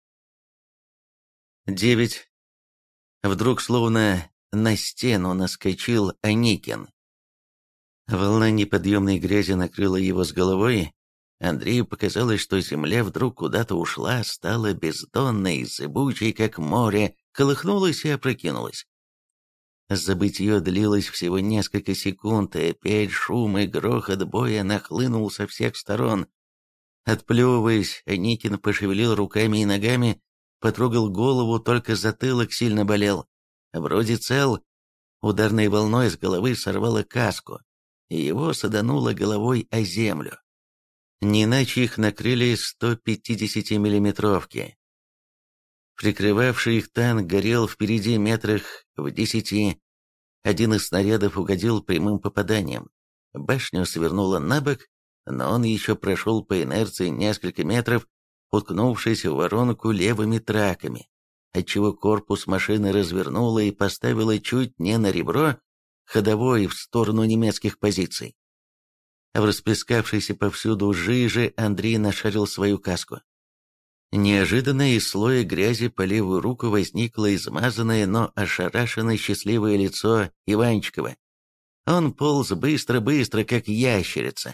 Девять. Вдруг, словно на стену, наскочил Аникин. Волна неподъемной грязи накрыла его с головой. Андрею показалось, что земля вдруг куда-то ушла, стала бездонной, зыбучей, как море, колыхнулась и опрокинулась. Забытье длилось всего несколько секунд, и опять шум и грохот боя нахлынул со всех сторон. Отплевываясь, Аникин пошевелил руками и ногами, потрогал голову, только затылок сильно болел. Вроде цел. Ударной волной с головы сорвало каску, и его садануло головой о землю. Не иначе их накрыли сто пятидесятимиллиметровки. Прикрывавший их танк горел впереди метрах в десяти. Один из снарядов угодил прямым попаданием. Башню свернуло на бок, но он еще прошел по инерции несколько метров, уткнувшись в воронку левыми траками, отчего корпус машины развернуло и поставило чуть не на ребро, ходовой в сторону немецких позиций. В расплескавшейся повсюду жиже Андрей нашарил свою каску. Неожиданно из слоя грязи по левую руку возникло измазанное, но ошарашенное счастливое лицо Иванчикова. Он полз быстро-быстро, как ящерица.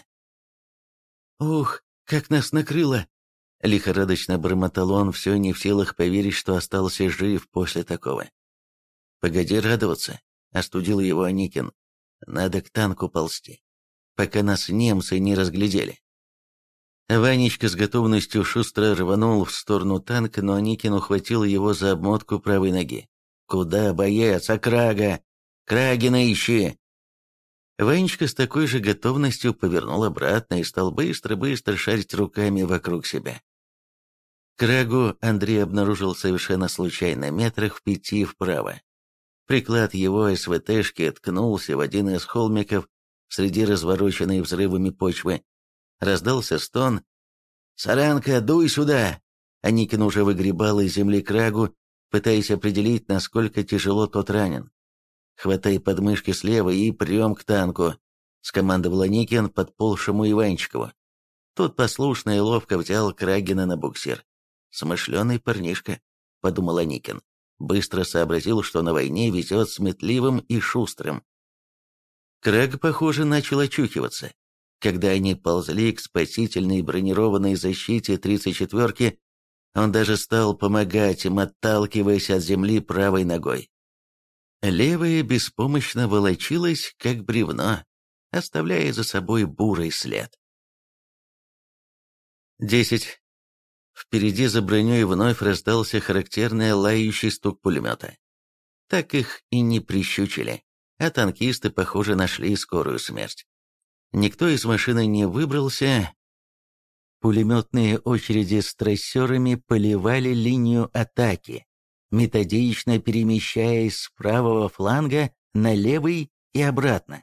«Ух, как нас накрыло!» Лихорадочно бормотал он, все не в силах поверить, что остался жив после такого. «Погоди радоваться», — остудил его Аникин. «Надо к танку ползти, пока нас немцы не разглядели». Ванечка с готовностью шустро рванул в сторону танка, но Аникин ухватил его за обмотку правой ноги. «Куда, боец? А Крага? Крагина ищи!» Ванечка с такой же готовностью повернул обратно и стал быстро-быстро шарить руками вокруг себя. Крагу Андрей обнаружил совершенно случайно, метрах в пяти вправо. Приклад его СВТшки ткнулся в один из холмиков среди развороченной взрывами почвы. Раздался стон. «Саранка, дуй сюда!» Аникин уже выгребал из земли Крагу, пытаясь определить, насколько тяжело тот ранен. «Хватай подмышки слева и прям к танку», — скомандовал Аникин подползшему Иванчикову. Тот послушно и ловко взял Крагина на буксир. «Смышленый парнишка», — подумал Аникин. Быстро сообразил, что на войне везет сметливым и шустрым. Краг, похоже, начал очухиваться. Когда они ползли к спасительной бронированной защите тридцать четвёрки, он даже стал помогать им, отталкиваясь от земли правой ногой. Левая беспомощно волочилась, как бревно, оставляя за собой бурый след. десять. Впереди за броней вновь раздался характерный лающий стук пулемета. Так их и не прищучили, а танкисты, похоже, нашли скорую смерть. Никто из машины не выбрался. Пулеметные очереди с трассерами поливали линию атаки, методично перемещаясь с правого фланга на левый и обратно.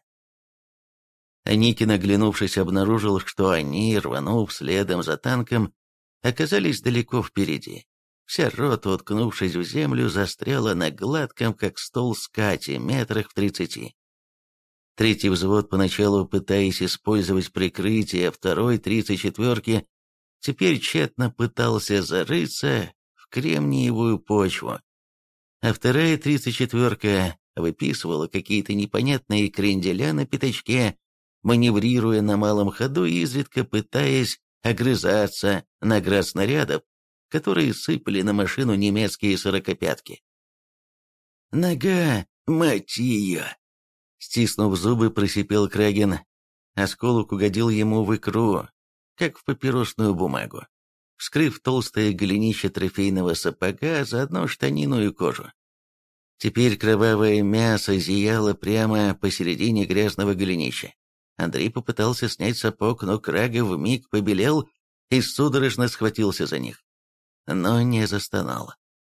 Аникин, оглянувшись, обнаружил, что они, рванув следом за танком, оказались далеко впереди. Вся рота, уткнувшись в землю, застряла на гладком, как стол скате, метрах в тридцати. Третий взвод, поначалу пытаясь использовать прикрытие второй тридцать четвёрки, теперь тщетно пытался зарыться в кремниевую почву. А вторая тридцать четвёрка выписывала какие-то непонятные кренделя на пятачке, маневрируя на малом ходу и изредка пытаясь огрызаться на град снарядов, которые сыпали на машину немецкие сорокопятки. «Нога, мать ее!» Стиснув зубы, просипел Крагин. Осколок угодил ему в икру, как в папиросную бумагу, вскрыв толстое голенище трофейного сапога, заодно штанину и кожу. Теперь кровавое мясо зияло прямо посередине грязного голенища. Андрей попытался снять сапог, но Крага вмиг побелел и судорожно схватился за них. Но не застонал.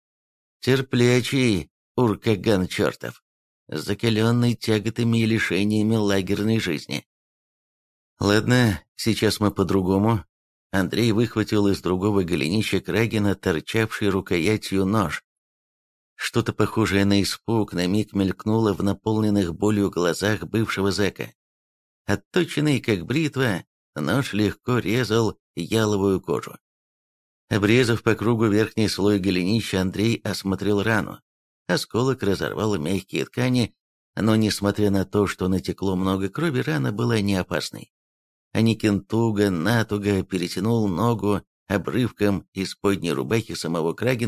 Терплячий уркаган чертов, закаленный тяготами и лишениями лагерной жизни. Ладно, сейчас мы по-другому. Андрей выхватил из другого голенища Крагина торчавший рукоятью нож. Что-то похожее на испуг на миг мелькнуло в наполненных болью глазах бывшего зэка. Отточенный, как бритва, нож легко резал яловую кожу. Обрезав по кругу верхний слой голенища, Андрей осмотрел рану. Осколок разорвал мягкие ткани, но, несмотря на то, что натекло много крови, рана была не опасной. Аникин туго-натуго перетянул ногу обрывком из подней рубахи самого Крагина,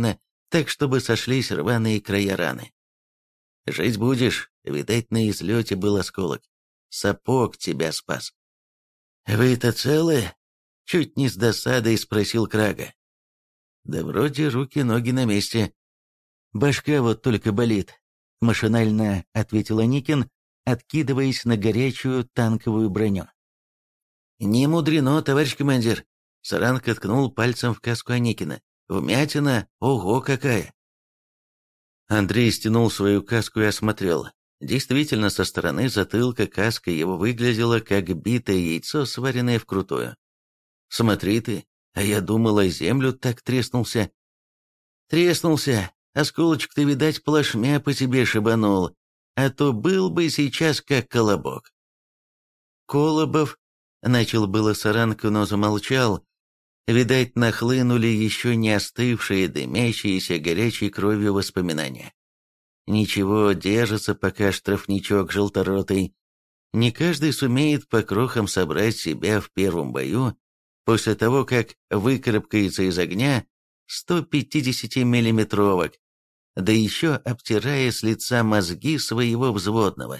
так чтобы сошлись рваные края раны. Жить будешь, видать, на излете был осколок. Сапог тебя спас. «Вы-то целы?» — чуть не с досадой спросил Крага. «Да вроде руки-ноги на месте. Башка вот только болит», — машинально ответил Аникин, откидываясь на горячую танковую броню. «Не мудрено, товарищ командир», — Саранка ткнул пальцем в каску Аникина. «Вмятина, ого какая!» Андрей стянул свою каску и осмотрел. Действительно, со стороны затылка каска его выглядела как битое яйцо, сваренное вкрутую. «Смотри ты, а я думал, о землю так треснулся». «Треснулся, осколочек-то, видать, плашмя по тебе шибанул, а то был бы сейчас как колобок». «Колобов», — начал было Саранка, но замолчал. Видать, нахлынули еще не остывшие, дымящиеся горячей кровью воспоминания. Ничего, держится пока штрафничок желторотый. Не каждый сумеет по крохам собрать себя в первом бою, после того, как выкарабкается из огня сто пятидесятимиллиметровок, да еще обтирая с лица мозги своего взводного.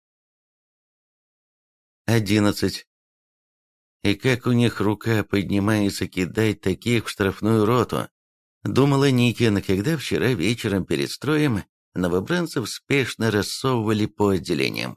Одиннадцать. И как у них рука поднимается кидать таких в штрафную роту, думала Никин, когда вчера вечером перед строем новобранцев спешно рассовывали по отделениям.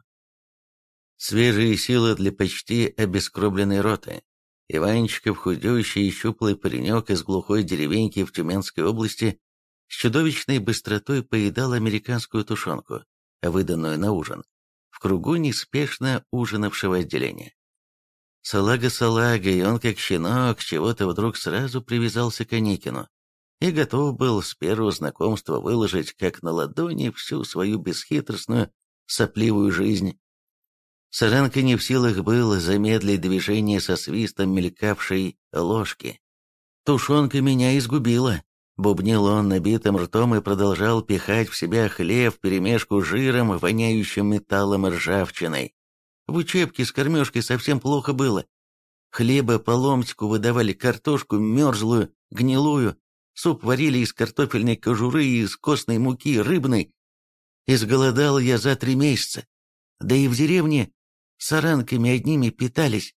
Свежие силы для почти обескровленной роты. Иванчиков, худющий и щуплый паренек из глухой деревеньки в Тюменской области, с чудовищной быстротой поедал американскую тушенку, выданную на ужин, в кругу неспешно ужинавшего отделения. Салага салагой, он как щенок чего-то вдруг сразу привязался к Аникину и готов был с первого знакомства выложить как на ладони всю свою бесхитростную, сопливую жизнь. Саранка не в силах был замедлить движение со свистом мелькавшей ложки. «Тушенка меня изгубила», — бубнил он набитым ртом и продолжал пихать в себя хлеб вперемешку с жиром, воняющим металлом и ржавчиной. В учебке с кормежкой совсем плохо было. Хлеба по ломтику выдавали, картошку мерзлую, гнилую, суп варили из картофельной кожуры и из костной муки, рыбной. Изголодал я за три месяца. Да и в деревне саранками одними питались.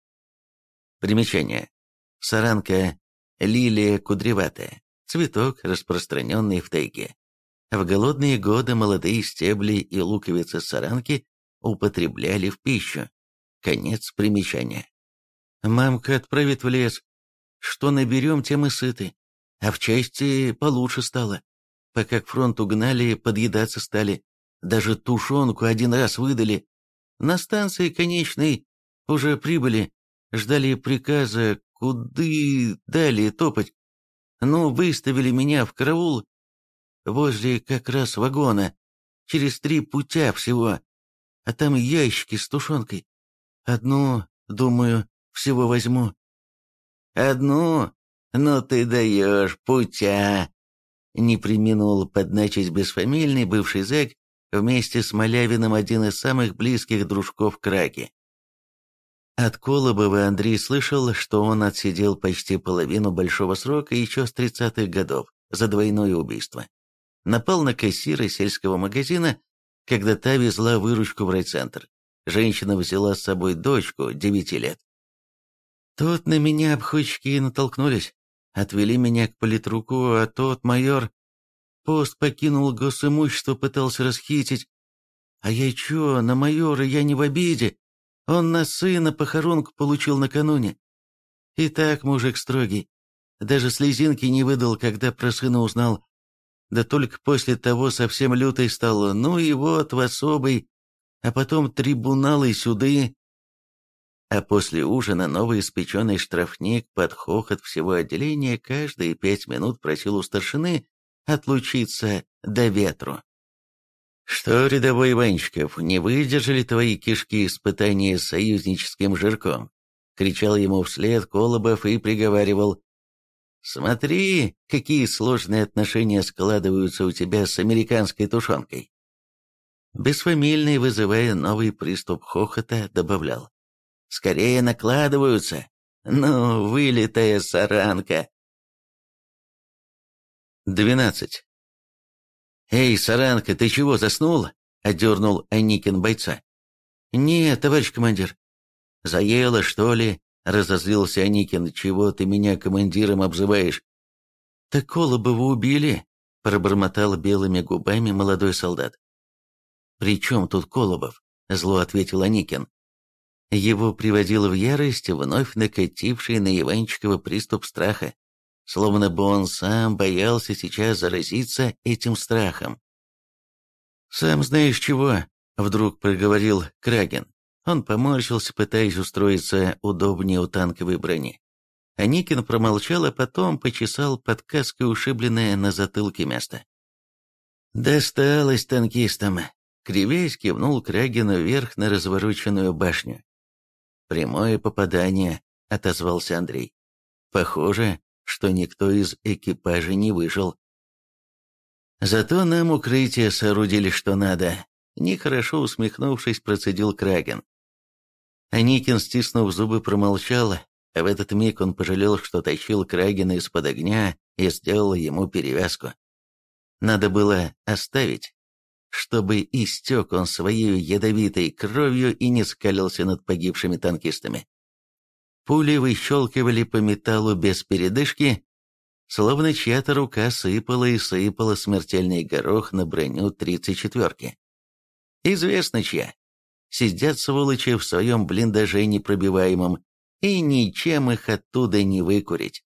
Примечание. Саранка – лилия кудреватая, цветок, распространенный в тайге. В голодные годы молодые стебли и луковицы саранки употребляли в пищу. Конец примечания. Мамка отправит в лес. Что наберем, тем и сыты. А в части получше стало. Пока к фронту гнали, подъедаться стали. Даже тушенку один раз выдали. На станции конечной уже прибыли. Ждали приказа, куды далее топать. Ну, выставили меня в караул возле как раз вагона. Через три путя всего. А там ящики с тушенкой. Одну, думаю, всего возьму. Одну? Ну ты даешь, путя. Не преминул подначить бесфамильный бывший зэк, вместе с Малявиным один из самых близких дружков Краги. От Колобова Андрей слышал, что он отсидел почти половину большого срока еще с тридцатых годов за двойное убийство. Напал на кассира сельского магазина, когда та везла выручку в райцентр. Женщина взяла с собой дочку девяти лет. Тут на меня обходчики и натолкнулись. Отвели меня к политруку, а тот майор пост покинул, госимущество пытался расхитить. А я чё, на майора я не в обиде. Он на сына похоронку получил накануне. И так мужик строгий. Даже слезинки не выдал, когда про сына узнал. Да только после того совсем лютой стало. Ну и вот в особый, а потом трибуналы и суды. А после ужина новый испеченный штрафник под хохот всего отделения каждые пять минут просил у старшины отлучиться до ветру. «Что, рядовой Иванчиков, не выдержали твои кишки испытания с союзническим жирком?» — кричал ему вслед Колобов и приговаривал: «Смотри, какие сложные отношения складываются у тебя с американской тушенкой». Бесфамильный, вызывая новый приступ хохота, добавлял: «Скорее накладываются, ну, вылитая саранка». Двенадцать. «Эй, Саранка, ты чего, заснул?» — одернул Аникин бойца. «Нет, товарищ командир». «Заело, что ли?» — разозлился Аникин. «Чего ты меня командиром обзываешь?» «Так Колобова убили», — пробормотал белыми губами молодой солдат. «При чем тут Колобов?» — зло ответил Аникин. Его приводил в ярость вновь накативший на Иванчикова приступ страха, словно бы он сам боялся сейчас заразиться этим страхом. «Сам знаешь чего?» — вдруг проговорил Крагин. Он поморщился, пытаясь устроиться удобнее у танковой брони. Аникин промолчал, а потом почесал под каской ушибленное на затылке место. «Досталось танкистам!» — кривясь кивнул Крагину вверх на развороченную башню. «Прямое попадание», — отозвался Андрей. «Похоже, что никто из экипажа не выжил. Зато нам укрытие соорудили что надо», — нехорошо усмехнувшись, процедил Крагин. Аникин, стиснув зубы, промолчал, а в этот миг он пожалел, что тащил Крагина из-под огня и сделал ему перевязку. Надо было оставить, чтобы истек он своей ядовитой кровью и не скалился над погибшими танкистами. Пули выщелкивали по металлу без передышки, словно чья-то рука сыпала и сыпала смертельный горох на броню тридцать четверки. Известно чья. Сидят сволочи в своем блиндаже непробиваемом, и ничем их оттуда не выкурить.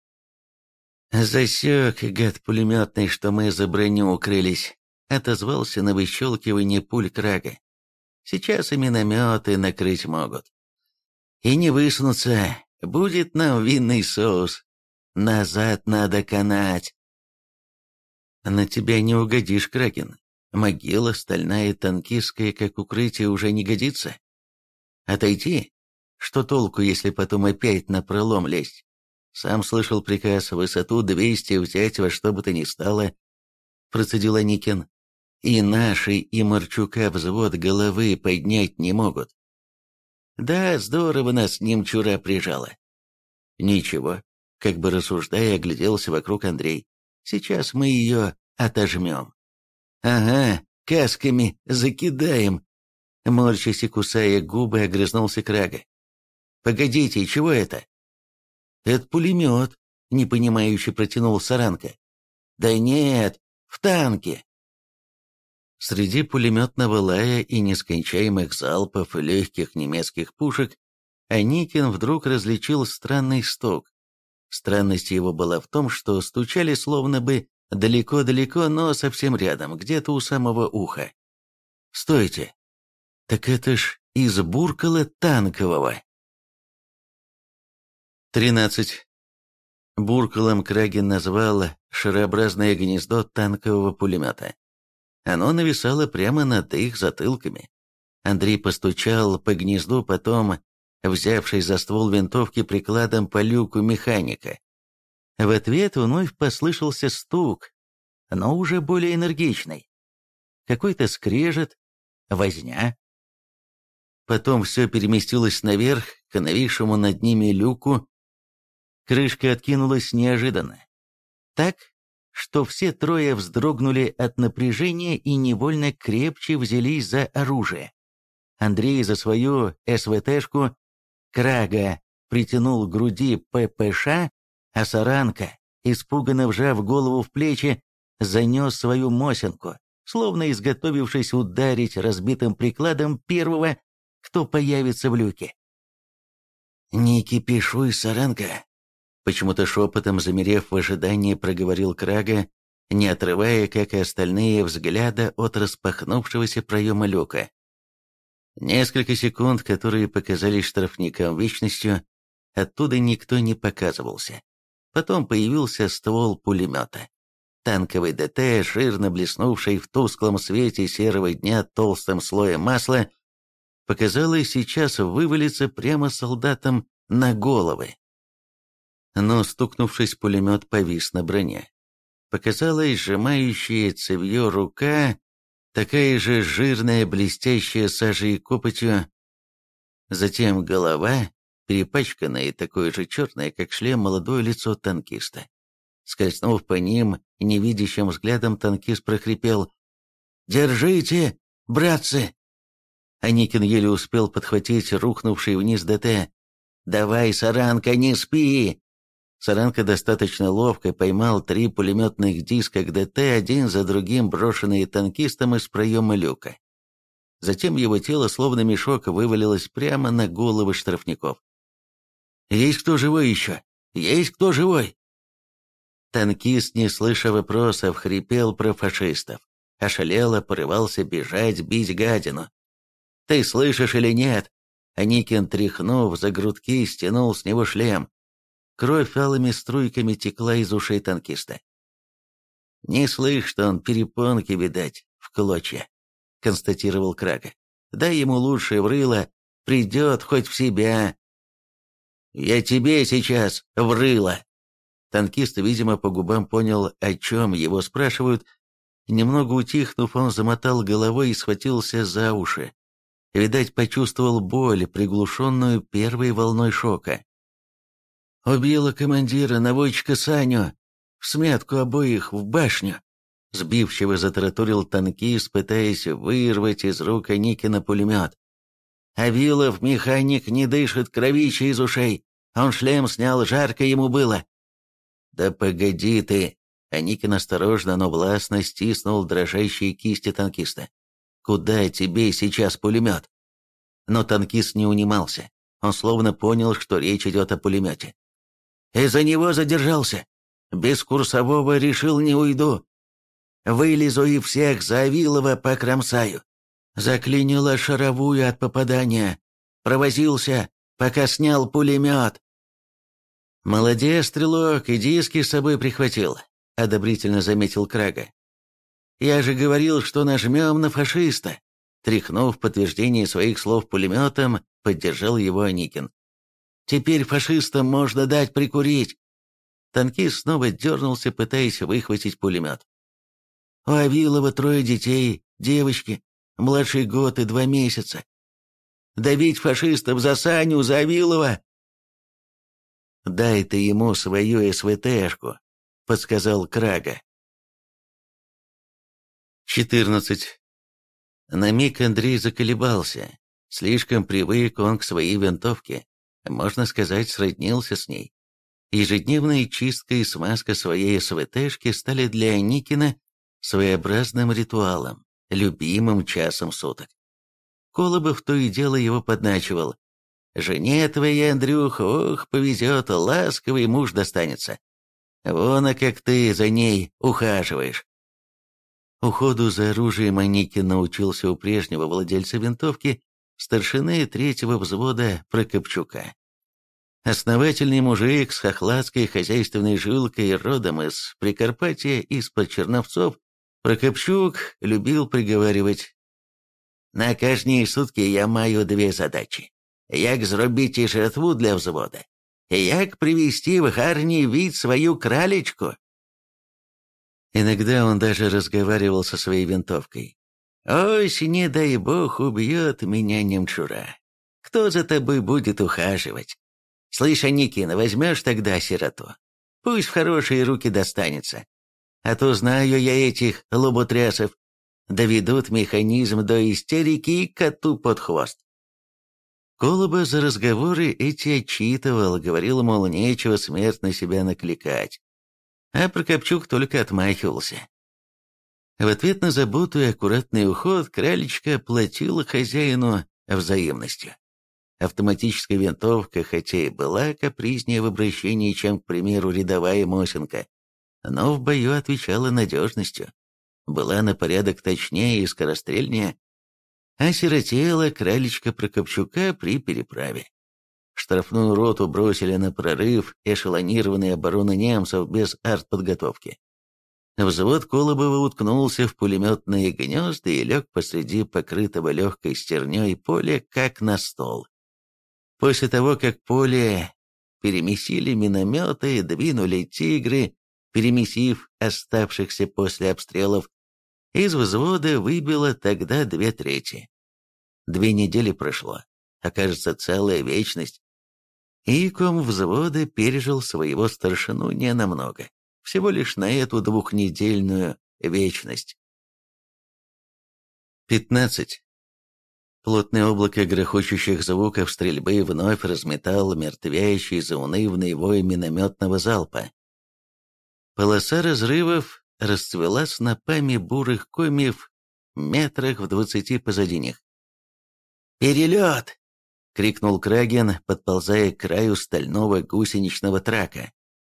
«Засек, гад пулеметный, что мы за броню укрылись», — отозвался на выщелкивание пуль Крага. «Сейчас и минометы накрыть могут. И не высунуться, будет нам винный соус. Назад надо канать». «На тебя не угодишь, Крагин. Могила стальная танкистская, как укрытие, уже не годится. Отойти? Что толку, если потом опять на пролом лезть? Сам слышал приказ высоту двести взять во что бы то ни стало», — процедил Аникин. «И наши, и Марчука взвод головы поднять не могут». «Да, здорово нас немчура прижала». «Ничего», — как бы рассуждая, огляделся вокруг Андрей. «Сейчас мы ее отожмем». «Ага, касками закидаем», — морщась и кусая губы, огрызнулся Крага. «Погодите, чего это?» «Это пулемет», — непонимающе протянул Саранка. «Да нет, в танке». Среди пулеметного лая и нескончаемых залпов легких немецких пушек Аникин вдруг различил странный стук. Странность его была в том, что стучали словно бы далеко-далеко, но совсем рядом, где-то у самого уха. «Стойте! Так это ж из буркала танкового!» тринадцать. Буркалом Крагин назвал шарообразное гнездо танкового пулемета. Оно нависало прямо над их затылками. Андрей постучал по гнезду, потом, взявшись за ствол винтовки, прикладом по люку механика. В ответ вновь послышался стук, но уже более энергичный. Какой-то скрежет, возня. Потом все переместилось наверх, к нависшему над ними люку. Крышка откинулась неожиданно. Так, что все трое вздрогнули от напряжения и невольно крепче взялись за оружие. Андрей за свою СВТшку, Крага притянул к груди ППШ, а Саранка, испуганно вжав голову в плечи, занес свою Мосинку, словно изготовившись ударить разбитым прикладом первого, кто появится в люке. «Не кипишуй, Саранка!» Почему-то шепотом, замерев в ожидании, проговорил Крага, не отрывая, как и остальные, взгляда от распахнувшегося проема люка. Несколько секунд, которые показались штрафникам вечностью, оттуда никто не показывался. Потом появился ствол пулемета. Танковый ДТ, жирно блеснувший в тусклом свете серого дня толстым слоем масла, показалось сейчас вывалиться прямо солдатам на головы. Но, стукнувшись, пулемет повис на броне. Показалась сжимающая цевьё рука, такая же жирная, блестящая сажей и копотью. Затем голова, перепачканное и такое же черное, как шлем, молодое лицо танкиста. Скользнув по ним, Невидящим взглядом танкист прохрипел: «Держите, братцы!» Аникин еле успел подхватить рухнувший вниз ДТ. «Давай, Саранка, не спи!» Саранка достаточно ловко поймал три пулеметных диска к ДТ, один за другим брошенные танкистом из проема люка. Затем его тело, словно мешок, вывалилось прямо на головы штрафников. «Есть кто живой еще? Есть кто живой?» Танкист, не слыша вопросов, хрипел про фашистов. Ошалело порывался бежать, бить гадину. «Ты слышишь или нет?» Аникин, тряхнув за грудки, стянул с него шлем. Кровь алыми струйками текла из ушей танкиста. «Не слышь, что он перепонки, видать, в клочья», — констатировал Крага. «Дай ему лучшее в рыло, придет хоть в себя». «Я тебе сейчас в рыло!» Танкист, видимо, по губам понял, о чем его спрашивают. Немного утихнув, он замотал головой и схватился за уши. Видать, почувствовал боль, приглушенную первой волной шока. «Убила командира, наводчика Саню, в смятку обоих в башню!» Сбивчиво затараторил танкист, пытаясь вырвать из рук Аникина пулемет. «Авилов, механик, не дышит, кровища из ушей. Он шлем снял, жарко ему было». «Да погоди ты!» Аникин осторожно, но властно стиснул дрожащие кисти танкиста. «Куда тебе сейчас пулемет?» Но танкист не унимался. Он словно понял, что речь идет о пулемете. «Из-за него задержался. Без курсового решил не уйду. Вылезу и всех за Авилова покромсаю. Заклинило шаровую от попадания. Провозился, пока снял пулемет». «Молодец, стрелок, и диски с собой прихватил», — одобрительно заметил Крага. «Я же говорил, что нажмем на фашиста». Тряхнув в подтверждение своих слов пулеметом, поддержал его Аникин. «Теперь фашистам можно дать прикурить». Танкист снова дернулся, пытаясь выхватить пулемет. «У Авилова трое детей, девочки, младший год и два месяца. Давить фашистов за Саню, за Авилова!» «Дай ты ему свою СВТшку», — подсказал Крага. четырнадцать. На миг Андрей заколебался. Слишком привык он к своей винтовке. Можно сказать, сроднился с ней. Ежедневная чистка и смазка своей СВТшки стали для Аникина своеобразным ритуалом, любимым часом суток. Колобов то и дело его подначивал. «Жене твоей, Андрюха, ох, повезет, ласковый муж достанется. Вон, а как ты за ней ухаживаешь». Уходу за оружием Аникин научился у прежнего владельца винтовки, старшины третьего взвода Прокопчука. Основательный мужик с хохладской хозяйственной жилкой, родом из Прикарпатья, из-под Черновцов, Прокопчук любил приговаривать: «На кожні сутки я маю две задачи. Як зробити жертву для взвода, и як привести в гарний вид свою кралечку». Иногда он даже разговаривал со своей винтовкой. «Ось, не дай бог, убьет меня немчура. Кто за тобой будет ухаживать? Слышь, Аникин, возьмешь тогда сироту? Пусть в хорошие руки достанется. А то знаю я этих лоботрясов. Доведут механизм до истерики и коту под хвост». Колоба за разговоры эти отчитывал, говорил, мол, нечего смерть на себя накликать. А Прокопчук только отмахивался. В ответ на заботу и аккуратный уход кралечка платила хозяину взаимностью. Автоматическая винтовка, хотя и была капризнее в обращении, чем, к примеру, рядовая Мосинка, но в бою отвечала надежностью, была на порядок точнее и скорострельнее, а сиротела кралечка Прокопчука при переправе. Штрафную роту бросили на прорыв эшелонированной обороны немцев без артподготовки. Взвод Колобова уткнулся в пулеметные гнезда и лег посреди покрытого легкой стерней поля, как на стол. После того, как поле перемесили минометы, двинули «Тигры», перемесив оставшихся после обстрелов, из взвода выбило тогда две трети. Две недели прошло, окажется, целая вечность. И ком взвода пережил своего старшину ненамного. всего лишь на эту двухнедельную вечность. пятнадцать. Плотное облако грохочущих звуков стрельбы вновь разметал мертвящий заунывный вой минометного залпа. Полоса разрывов расцвела снопами бурых комьев метрах в двадцати позади них. «Перелет!» — крикнул Краген, подползая к краю стального гусеничного трака.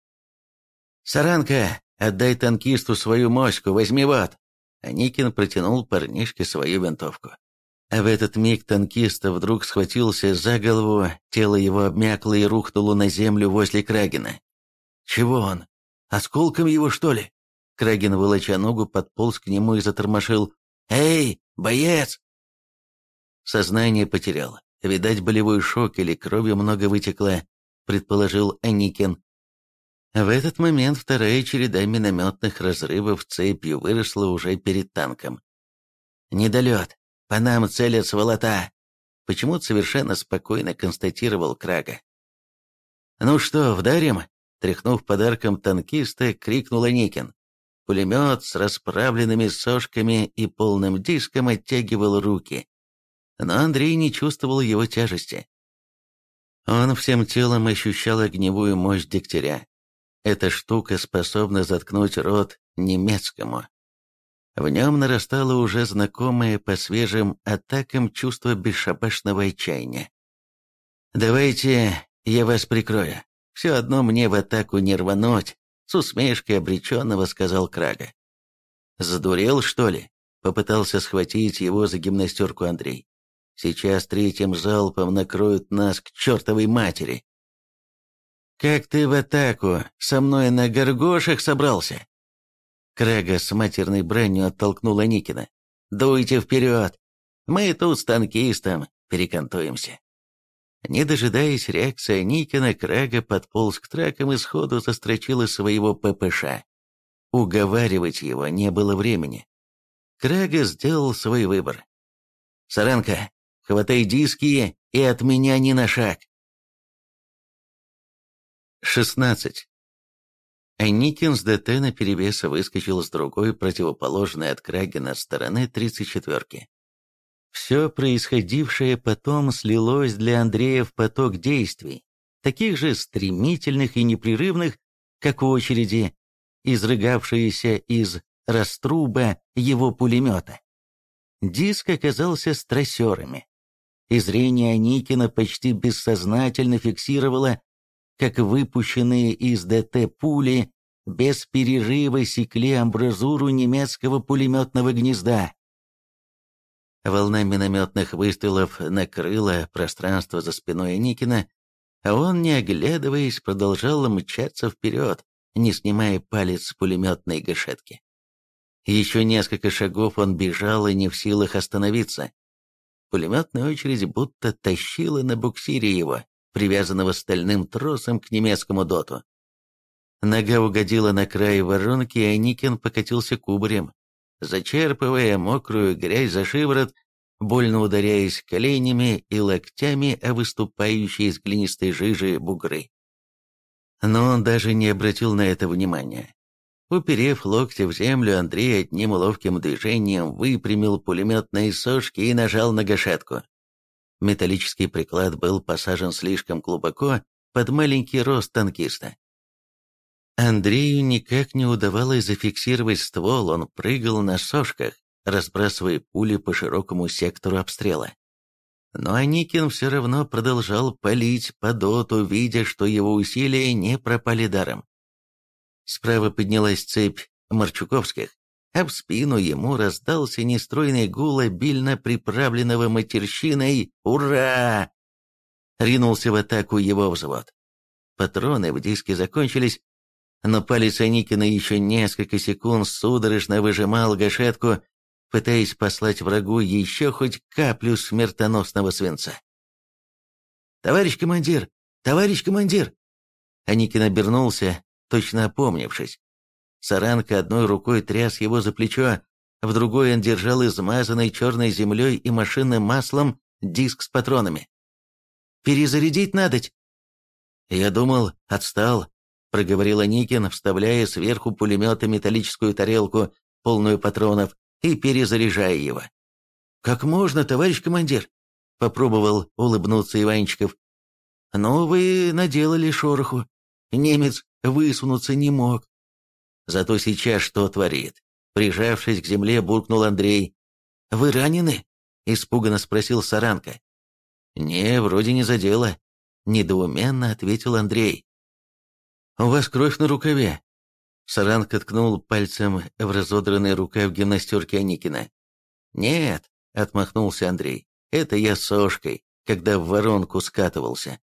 «Саранка, отдай танкисту свою моську, возьми вот!» Аникин протянул парнишке свою винтовку. А в этот миг танкист вдруг схватился за голову, тело его обмякло и рухнуло на землю возле Крагена. «Чего он? Осколком его, что ли?» Краген, волоча ногу, подполз к нему и затормошил. «Эй, боец!» Сознание потерял. Видать, болевой шок или крови много вытекло, предположил Аникин. В этот момент вторая череда минометных разрывов цепью выросла уже перед танком. «Недолет! По нам целят сволота!» Почему-то совершенно спокойно констатировал Крага. «Ну что, вдарим?» Тряхнув подарком танкиста, крикнул Аникин. Пулемет с расправленными сошками и полным диском оттягивал руки. Но Андрей не чувствовал его тяжести. Он всем телом ощущал огневую мощь Дегтяря. Эта штука способна заткнуть рот немецкому. В нем нарастало уже знакомое по свежим атакам чувство бесшабашного отчаяния. «Давайте я вас прикрою. Все одно мне в атаку не рвануть», — с усмешкой обреченного сказал Крага. «Задурел, что ли?» — попытался схватить его за гимнастерку Андрей. «Сейчас третьим залпом накроют нас к чертовой матери». «Как ты в атаку со мной на горгошах собрался?» Крага с матерной бранью оттолкнул Аникина. «Дуйте вперед! Мы тут с танкистом перекантуемся». Не дожидаясь реакции Аникина, Крага подполз к тракам и сходу застрочил из своего ППШ. Уговаривать его не было времени. Крага сделал свой выбор. «Саранка, хватай диски и от меня ни на шаг!» шестнадцать. Аникин с ДТ наперевес выскочил с другой, противоположной от Крагена стороны тридцать четвёрки. Все происходившее потом слилось для Андрея в поток действий, таких же стремительных и непрерывных, как очереди, изрыгавшиеся из раструба его пулемета. Диск оказался с трассерами, и зрение Аникина почти бессознательно фиксировало, как выпущенные из ДТ пули без перерыва секли амбразуру немецкого пулеметного гнезда. Волна минометных выстрелов накрыла пространство за спиной Аникина, а он, не оглядываясь, продолжал мчаться вперед, не снимая палец с пулеметной гашетки. Еще несколько шагов он бежал и не в силах остановиться. Пулеметная очередь будто тащила на буксире его, привязанного стальным тросом к немецкому доту. Нога угодила на край воронки, и Аникин покатился кубарем, зачерпывая мокрую грязь за шиворот, больно ударяясь коленями и локтями о выступающие из глинистой жижи бугры. Но он даже не обратил на это внимания. Уперев локти в землю, Андрей одним ловким движением выпрямил пулеметные сошки и нажал на гашетку. Металлический приклад был посажен слишком глубоко под маленький рост танкиста. Андрею никак не удавалось зафиксировать ствол, он прыгал на сошках, разбрасывая пули по широкому сектору обстрела. Но Аникин все равно продолжал палить по доту, видя, что его усилия не пропали даром. Справа поднялась цепь Марчуковских, а в спину ему раздался нестройный гул обильно приправленного матерщиной «Ура!». Ринулся в атаку его взвод. Патроны в диске закончились, но палец Аникина еще несколько секунд судорожно выжимал гашетку, пытаясь послать врагу еще хоть каплю смертоносного свинца. «Товарищ командир! Товарищ командир!» Аникин обернулся, точно опомнившись. Саранка одной рукой тряс его за плечо, в другой он держал измазанный черной землей и машинным маслом диск с патронами. «Перезарядить надоть!» «Я думал, отстал. проговорил Аникин, вставляя сверху пулемета металлическую тарелку, полную патронов, и перезаряжая его. «Как можно, товарищ командир?» — попробовал улыбнуться Иванчиков. «Ну, вы наделали шороху. Немец высунуться не мог». «Зато сейчас что творит?» Прижавшись к земле, буркнул Андрей. «Вы ранены?» — испуганно спросил Саранка. «Не, вроде не задело», — недоуменно ответил Андрей. «У вас кровь на рукаве». Саранка ткнул пальцем в разодранный рукав гимнастерки Аникина. «Нет», — отмахнулся Андрей, — «это я сошкой, когда в воронку скатывался».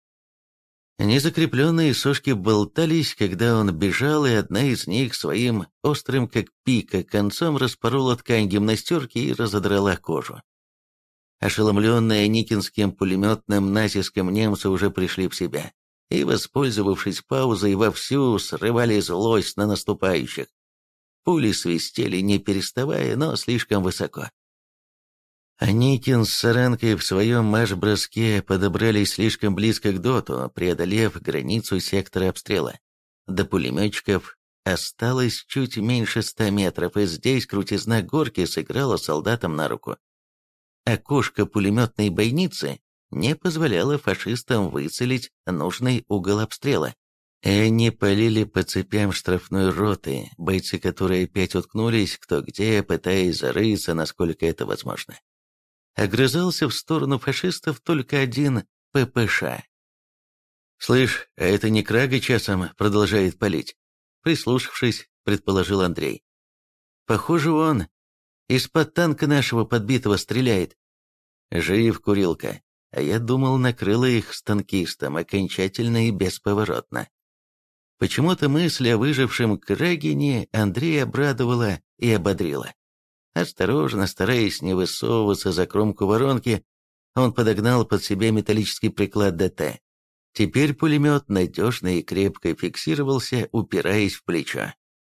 Незакрепленные сошки болтались, когда он бежал, и одна из них своим острым как пика концом распорола ткань гимнастерки и разодрала кожу. Ошеломленные никинским пулеметным натиском немцы уже пришли в себя и, воспользовавшись паузой, вовсю срывали злость на наступающих. Пули свистели не переставая, но слишком высоко. Аникин с Саранкой в своем марш-броске подобрались слишком близко к доту, преодолев границу сектора обстрела. До пулеметчиков осталось чуть меньше ста метров, и здесь крутизна горки сыграла солдатам на руку. Окошко пулеметной бойницы не позволяло фашистам выцелить нужный угол обстрела. И они полили по цепям штрафной роты, бойцы которой опять уткнулись кто где, пытаясь зарыться, насколько это возможно. Огрызался в сторону фашистов только один ППШ. «Слышь, а это не Крага часом продолжает палить?» Прислушавшись, предположил Андрей. «Похоже, он из-под танка нашего подбитого стреляет». «Жив, курилка, а я думал, накрыло их с танкистом окончательно и бесповоротно». Почему-то мысль о выжившем Крагине Андрея обрадовала и ободрила. Осторожно, стараясь не высовываться за кромку воронки, он подогнал под себя металлический приклад ДТ. Теперь пулемет надежно и крепко фиксировался, упираясь в плечо.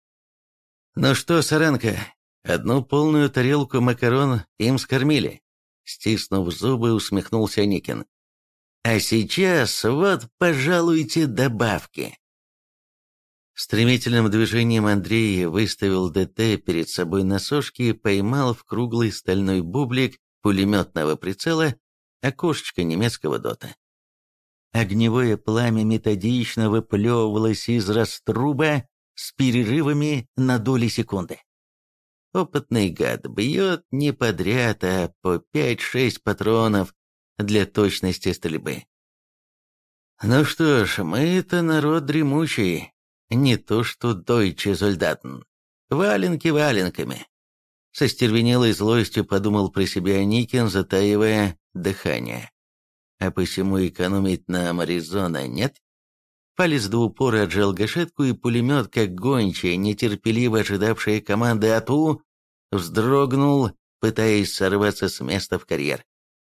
«Ну что, Саранка, одну полную тарелку макарон им скормили?» Стиснув зубы, усмехнулся Аникин. «А сейчас вот, пожалуйте, добавки». Стремительным движением Андрей выставил ДТ перед собой на сошке и поймал в круглый стальной бублик пулеметного прицела окошечко немецкого дота. Огневое пламя методично выплевывалось из раструба с перерывами на доли секунды. Опытный гад бьет не подряд, а по пять-шесть патронов для точности стрельбы. «Ну что ж, мы-то народ дремучий. Не то что дойче Зольдатен. Валенки валенками». Со стервенелой злостью подумал про себя Аникин, затаивая дыхание. А посему экономить на Аризона нет? Палец до упора отжал гашетку, и пулемет, как гончая, нетерпеливо ожидавшая команды АТУ, вздрогнул, пытаясь сорваться с места в карьер.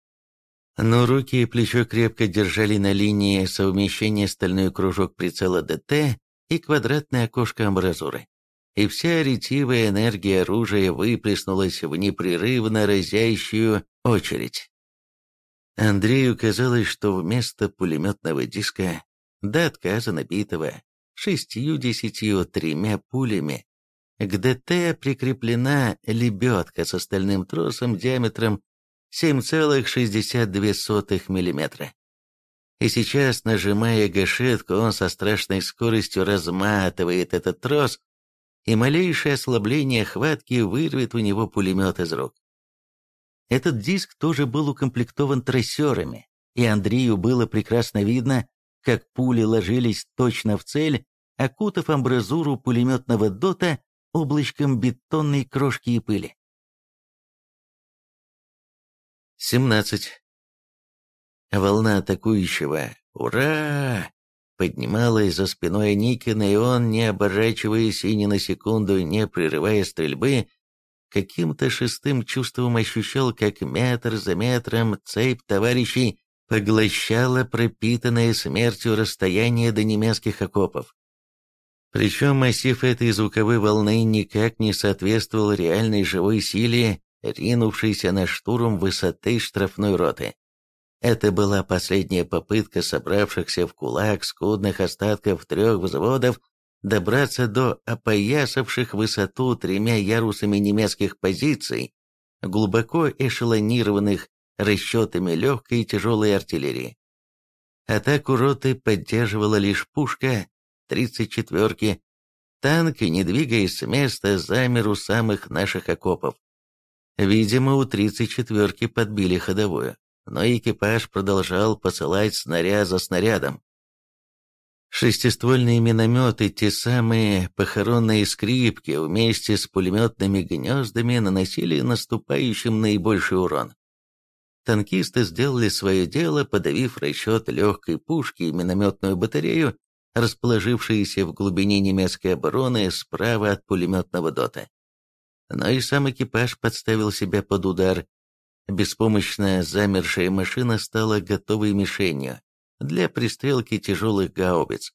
Но руки и плечо крепко держали на линии совмещения стальной кружок прицела ДТ и квадратное окошко амбразуры, и вся ретивая энергия оружия выплеснулась в непрерывно разящую очередь. Андрею казалось, что вместо пулеметного диска, до отказа набитого шестью-десятью тремя пулями, к ДТ прикреплена лебедка с остальным тросом диаметром семь целых шестьдесят две сотых миллиметра. И сейчас, нажимая гашетку, он со страшной скоростью разматывает этот трос, и малейшее ослабление хватки вырвет у него пулемет из рук. Этот диск тоже был укомплектован трассерами, и Андрею было прекрасно видно, как пули ложились точно в цель, окутав амбразуру пулеметного дота облачком бетонной крошки и пыли. семнадцать. Волна атакующего «Ура!» поднималась за спиной Аникина, и он, не оборачиваясь и ни на секунду не прерывая стрельбы, каким-то шестым чувством ощущал, как метр за метром цепь товарищей поглощала пропитанное смертью расстояние до немецких окопов. Причем массив этой звуковой волны никак не соответствовал реальной живой силе, ринувшейся на штурм высоты штрафной роты. Это была последняя попытка собравшихся в кулак скудных остатков трех взводов добраться до опоясавших высоту тремя ярусами немецких позиций, глубоко эшелонированных расчетами легкой и тяжелой артиллерии. Атаку роты поддерживала лишь пушка тридцать четвёрки. Танк, не двигаясь с места, замер у самых наших окопов. Видимо, у тридцать четвёрки подбили ходовую, но экипаж продолжал посылать снаряд за снарядом. Шестиствольные минометы, те самые похоронные скрипки, вместе с пулеметными гнездами наносили наступающим наибольший урон. Танкисты сделали свое дело, подавив расчет легкой пушки и минометную батарею, расположившиеся в глубине немецкой обороны справа от пулеметного дота. Но и сам экипаж подставил себя под удар. Беспомощно замершая машина стала готовой мишенью для пристрелки тяжелых гаубиц.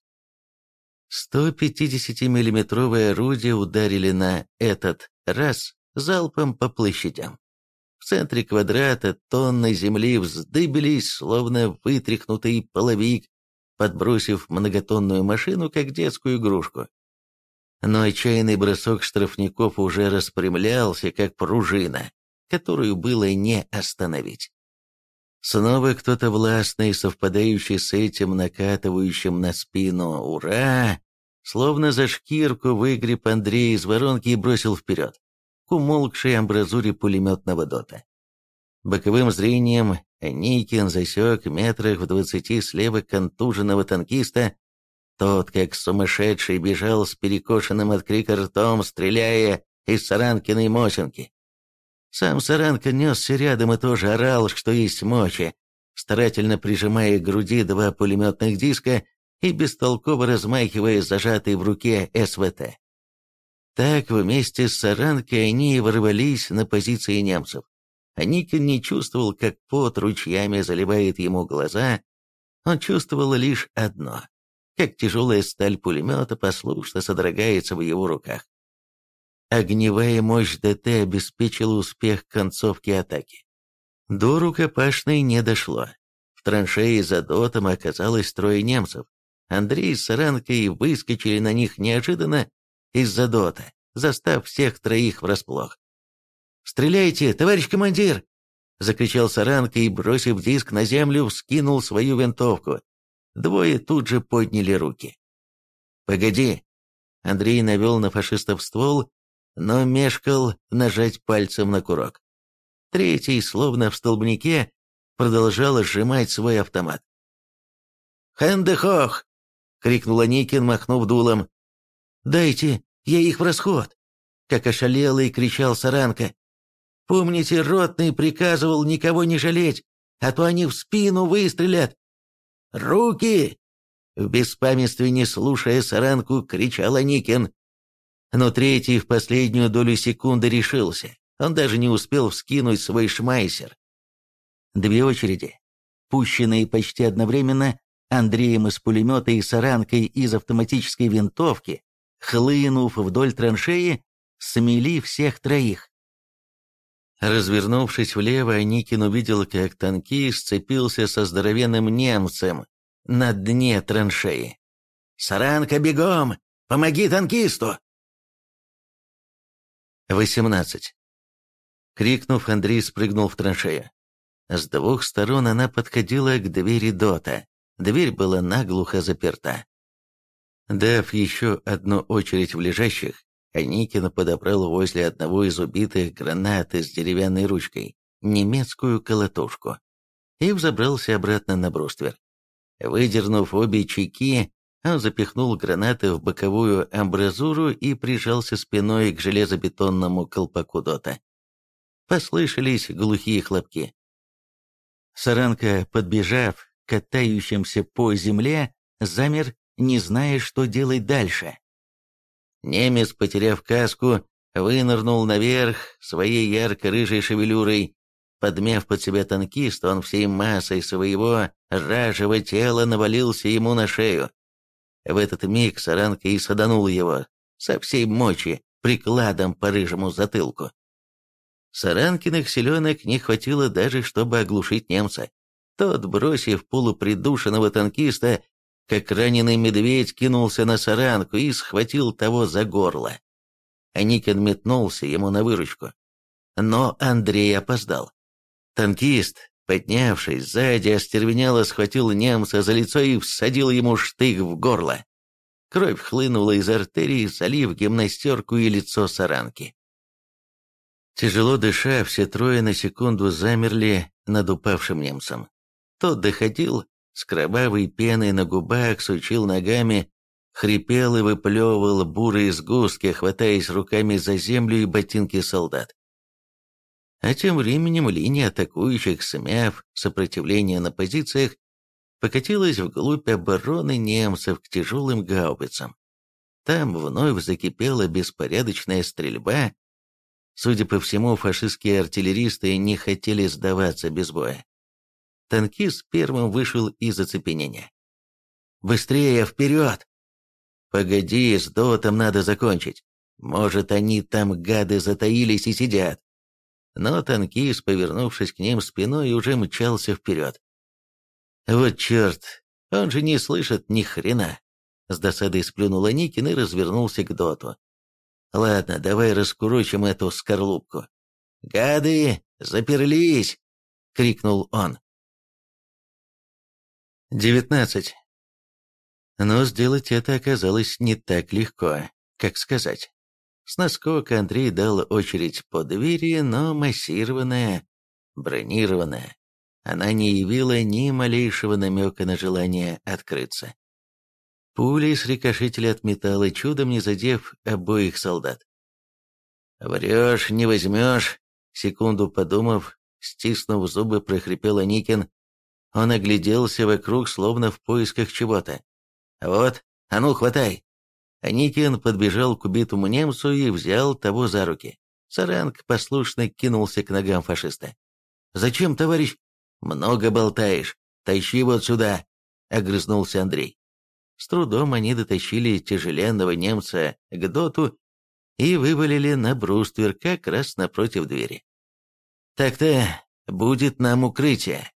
сто пятидесятимиллиметровые орудия ударили на этот раз залпом по площадям. В центре квадрата тонны земли вздыбились, словно вытряхнутый половик, подбросив многотонную машину, как детскую игрушку. Но отчаянный бросок штрафников уже распрямлялся, как пружина, которую было не остановить. Снова кто-то властный, совпадающий с этим накатывающим на спину «Ура!», словно за шкирку выгреб Андрей из воронки и бросил вперед, к умолкшей амбразуре пулеметного дота. Боковым зрением Никин засек метрах в двадцати слева контуженного танкиста. Тот, как сумасшедший, бежал с перекошенным от крика ртом, стреляя из Саранкиной Мосинки. Сам Саранка несся рядом и тоже орал, что есть мочи, старательно прижимая к груди два пулеметных диска и бестолково размахивая зажатый в руке СВТ. Так вместе с Саранкой они ворвались на позиции немцев. А Никин не чувствовал, как пот ручьями заливает ему глаза, он чувствовал лишь одно, как тяжелая сталь пулемета послушно содрогается в его руках. Огневая мощь ДТ обеспечила успех концовки атаки. До рукопашной не дошло. В траншеи за дотом оказалось трое немцев. Андрей с Саранкой выскочили на них неожиданно из-за дота, застав всех троих врасплох. «Стреляйте, товарищ командир!» — закричал Саранка и, бросив диск на землю, вскинул свою винтовку. Двое тут же подняли руки. «Погоди!» — Андрей навел на фашистов ствол, но мешкал нажать пальцем на курок. Третий, словно в столбнике, продолжал сжимать свой автомат. «Хэндехох!» — крикнул Никин, махнув дулом. «Дайте, я их в расход!» — как ошалелый кричал Саранка. «Помните, ротный приказывал никого не жалеть, а то они в спину выстрелят!» «Руки!» — в беспамятстве, не слушая Саранку, кричал Аникин. Но третий в последнюю долю секунды решился. Он даже не успел вскинуть свой шмайсер. Две очереди, пущенные почти одновременно Андреем из пулемета и Саранкой из автоматической винтовки, хлынув вдоль траншеи, смели всех троих. Развернувшись влево, Аникин увидел, как танкист сцепился со здоровенным немцем на дне траншеи. «Саранка, бегом! Помоги танкисту!» восемнадцать. Крикнув, Андрей спрыгнул в траншею. С двух сторон она подходила к двери дота. Дверь была наглухо заперта. Дав еще одну очередь в лежащих, Аникин подобрал возле одного из убитых гранаты с деревянной ручкой, немецкую колотушку, и взобрался обратно на бруствер. Выдернув обе чеки, он запихнул гранаты в боковую амбразуру и прижался спиной к железобетонному колпаку дота. Послышались глухие хлопки. Саранка, подбежав к катающимся по земле, замер, не зная, что делать дальше. Немец, потеряв каску, вынырнул наверх своей ярко-рыжей шевелюрой. Подмяв под себя танкиста, он всей массой своего ражего тела навалился ему на шею. В этот миг Саранка и саданул его со всей мочи прикладом по рыжему затылку. Саранкиных селенок не хватило даже, чтобы оглушить немца. Тот, бросив полупридушенного танкиста, как раненый медведь, кинулся на Саранку и схватил того за горло. Аникин метнулся ему на выручку. Но Андрей опоздал. Танкист, поднявшись сзади, остервенело схватил немца за лицо и всадил ему штык в горло. Кровь хлынула из артерии, залив гимнастерку и лицо Саранки. Тяжело дыша, все трое на секунду замерли над упавшим немцем. Тот доходил, с кровавой пеной на губах, сучил ногами, хрипел и выплевывал бурые сгустки, хватаясь руками за землю и ботинки солдат. А тем временем линия атакующих, смяв сопротивление на позициях, покатилась вглубь обороны немцев к тяжелым гаубицам. Там вновь закипела беспорядочная стрельба. Судя по всему, фашистские артиллеристы не хотели сдаваться без боя. Танкист первым вышел из оцепенения. «Быстрее, вперед!» «Погоди, с дотом надо закончить. Может, они там, гады, затаились и сидят». Но танкист, повернувшись к ним спиной, уже мчался вперед. «Вот черт, он же не слышит ни хрена!» С досадой сплюнул Аникин и развернулся к доту. «Ладно, давай раскурочим эту скорлупку». «Гады, заперлись!» — крикнул он. девятнадцать. Но сделать это оказалось не так легко, как сказать. С наскока Андрей дал очередь по двери, но массированная, бронированная. Она не явила ни малейшего намека на желание открыться. Пули срикошетили от металла, чудом не задев обоих солдат. «Врешь, не возьмешь», — секунду подумав, стиснув зубы, прохрипел Аникин. Он огляделся вокруг, словно в поисках чего-то. «Вот, а ну, хватай!» Аникин подбежал к убитому немцу и взял того за руки. Саранг послушно кинулся к ногам фашиста. «Зачем, товарищ?» «Много болтаешь. Тащи вот сюда!» — огрызнулся Андрей. С трудом они дотащили тяжеленного немца к доту и вывалили на бруствер как раз напротив двери. «Так-то будет нам укрытие».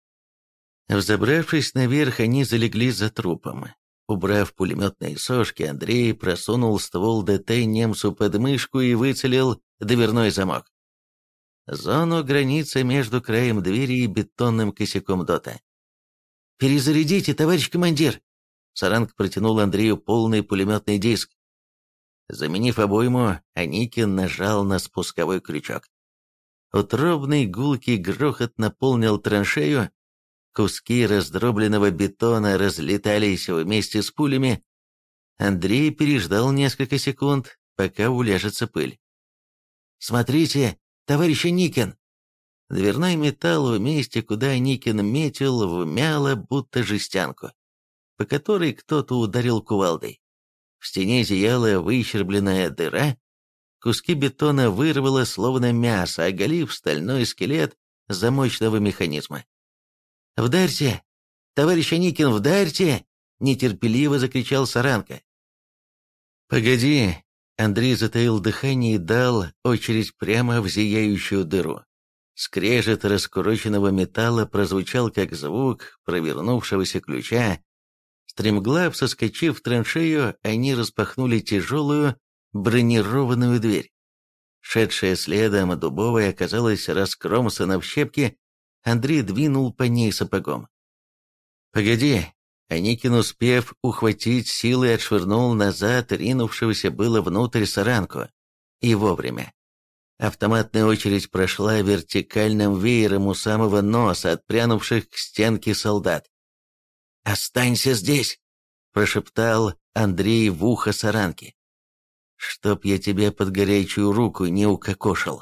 Взобравшись наверх, они залегли за трупом. Убрав пулеметные сошки, Андрей просунул ствол ДТ немцу под мышку и выцелил дверной замок. Зону границы между краем двери и бетонным косяком дота. «Перезарядите, товарищ командир!» Саранг протянул Андрею полный пулеметный диск. Заменив обойму, Аникин нажал на спусковой крючок. Утробный гулкий грохот наполнил траншею, куски раздробленного бетона разлетались вместе с пулями. Андрей переждал несколько секунд, пока уляжется пыль. «Смотрите, товарищ Аникин!» Дверной металл в месте, куда Аникин метил, вмяло, будто жестянку, по которой кто-то ударил кувалдой. В стене зияла выщербленная дыра, куски бетона вырвало словно мясо, оголив стальной скелет замочного механизма. «Вдарьте! Товарищ Аникин, вдарьте!» — нетерпеливо закричал Саранка. «Погоди!» — Андрей затаил дыхание и дал очередь прямо в зияющую дыру. Скрежет раскуроченного металла прозвучал как звук провернувшегося ключа. Стремглав соскочив в траншею, они распахнули тяжелую бронированную дверь. Шедшая следом дубовая оказалась раскромсана в щепки. Андрей двинул по ней сапогом. «Погоди!» Аникин, успев ухватить силой, отшвырнул назад ринувшегося было внутрь Саранку. И вовремя. Автоматная очередь прошла вертикальным веером у самого носа отпрянувших к стенке солдат. «Останься здесь!» — прошептал Андрей в ухо Саранки. «Чтоб я тебя под горячую руку не укокошил!»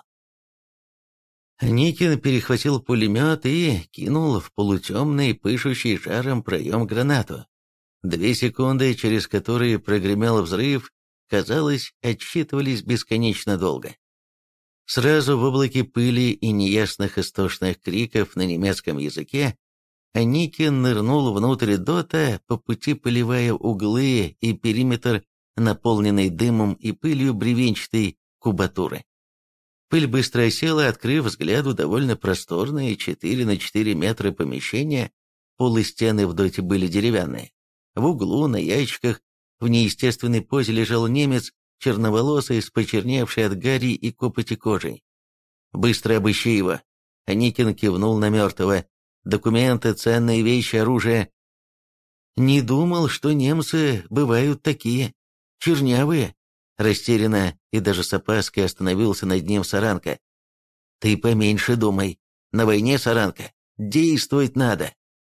Никин перехватил пулемет и кинул в полутемный, пышущий жаром проем гранату. Две секунды, через которые прогремел взрыв, казалось, отсчитывались бесконечно долго. Сразу в облаке пыли и неясных истошных криков на немецком языке Аникин нырнул внутрь дота, по пути поливая углы и периметр, наполненный дымом и пылью бревенчатой кубатуры. Пыль быстро осела, открыв взгляду довольно просторное четыре на четыре метра помещение. Полы стены в доте были деревянные. В углу, на ящиках, в неестественной позе лежал немец, черноволосый, с почерневшей от гари и копоти кожей. «Быстро обыщи его!» Аникин кивнул на мертвого. «Документы, ценные вещи, оружие». «Не думал, что немцы бывают такие. Чернявые». Растерянно и даже с опаской остановился над ним Саранка. «Ты поменьше думай. На войне, Саранка, действовать надо».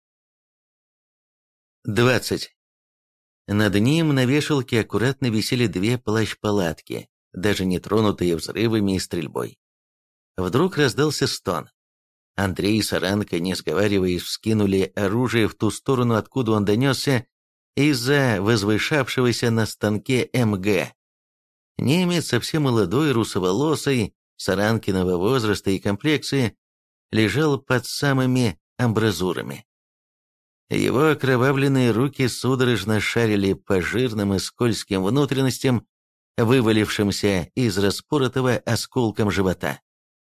двадцать. Над ним на вешалке аккуратно висели две плащ-палатки, даже не тронутые взрывами и стрельбой. Вдруг раздался стон. Андрей и Саранка, не сговариваясь, вскинули оружие в ту сторону, откуда он донесся, из-за возвышавшегося на станке МГ. Немец, совсем молодой, русоволосый, Саранкиного возраста и комплекции, лежал под самыми амбразурами. Его окровавленные руки судорожно шарили по жирным и скользким внутренностям, вывалившимся из распоротого осколком живота.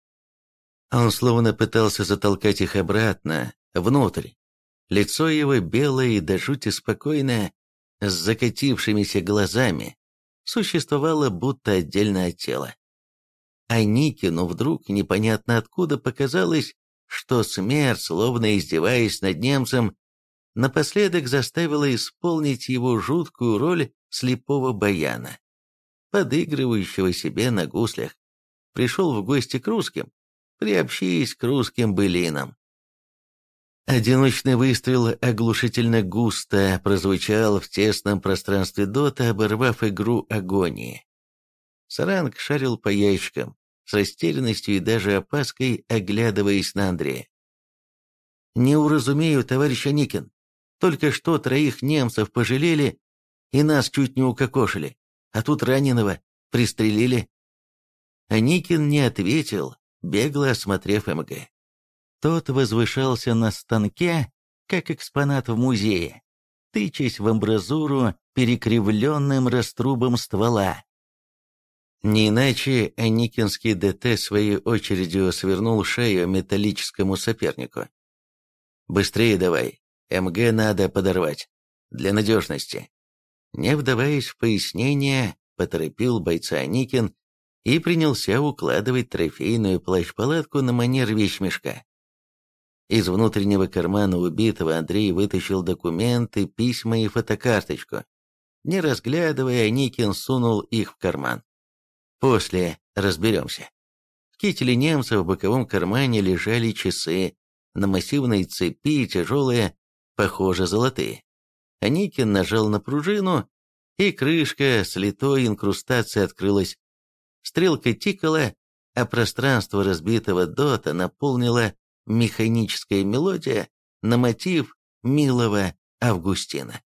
Он словно пытался затолкать их обратно, внутрь. Лицо его белое и до жути спокойное, с закатившимися глазами, существовало будто отдельно от тела. А Никину вдруг непонятно откуда показалось, что смерть, словно издеваясь над немцем, напоследок заставила исполнить его жуткую роль слепого баяна, подыгрывающего себе на гуслях. Пришел в гости к русским, приобщись к русским былинам. Одиночный выстрел оглушительно густо прозвучал в тесном пространстве дота, оборвав игру агонии. Саранг шарил по ящикам, с растерянностью и даже опаской оглядываясь на Андрея. «Не уразумею, товарищ Аникин. Только что троих немцев пожалели и нас чуть не укокошили, а тут раненого пристрелили». Аникин не ответил, бегло осмотрев МГ. Тот возвышался на станке, как экспонат в музее, тычась в амбразуру перекривленным раструбом ствола. Не иначе Аникинский ДТ своей очередью свернул шею металлическому сопернику. «Быстрее давай, МГ надо подорвать, для надежности». Не вдаваясь в пояснение, поторопил бойца Аникин и принялся укладывать трофейную плащ-палатку на манер вещмешка. Из внутреннего кармана убитого Андрей вытащил документы, письма и фотокарточку. Не разглядывая, Аникин сунул их в карман. «После разберемся». В кителе немца в боковом кармане лежали часы, на массивной цепи тяжелые, похоже, золотые. Аникин нажал на пружину, и крышка с литой инкрустацией открылась. Стрелка тикала, а пространство разбитого дота наполнила механическая мелодия на мотив «Милого Августина».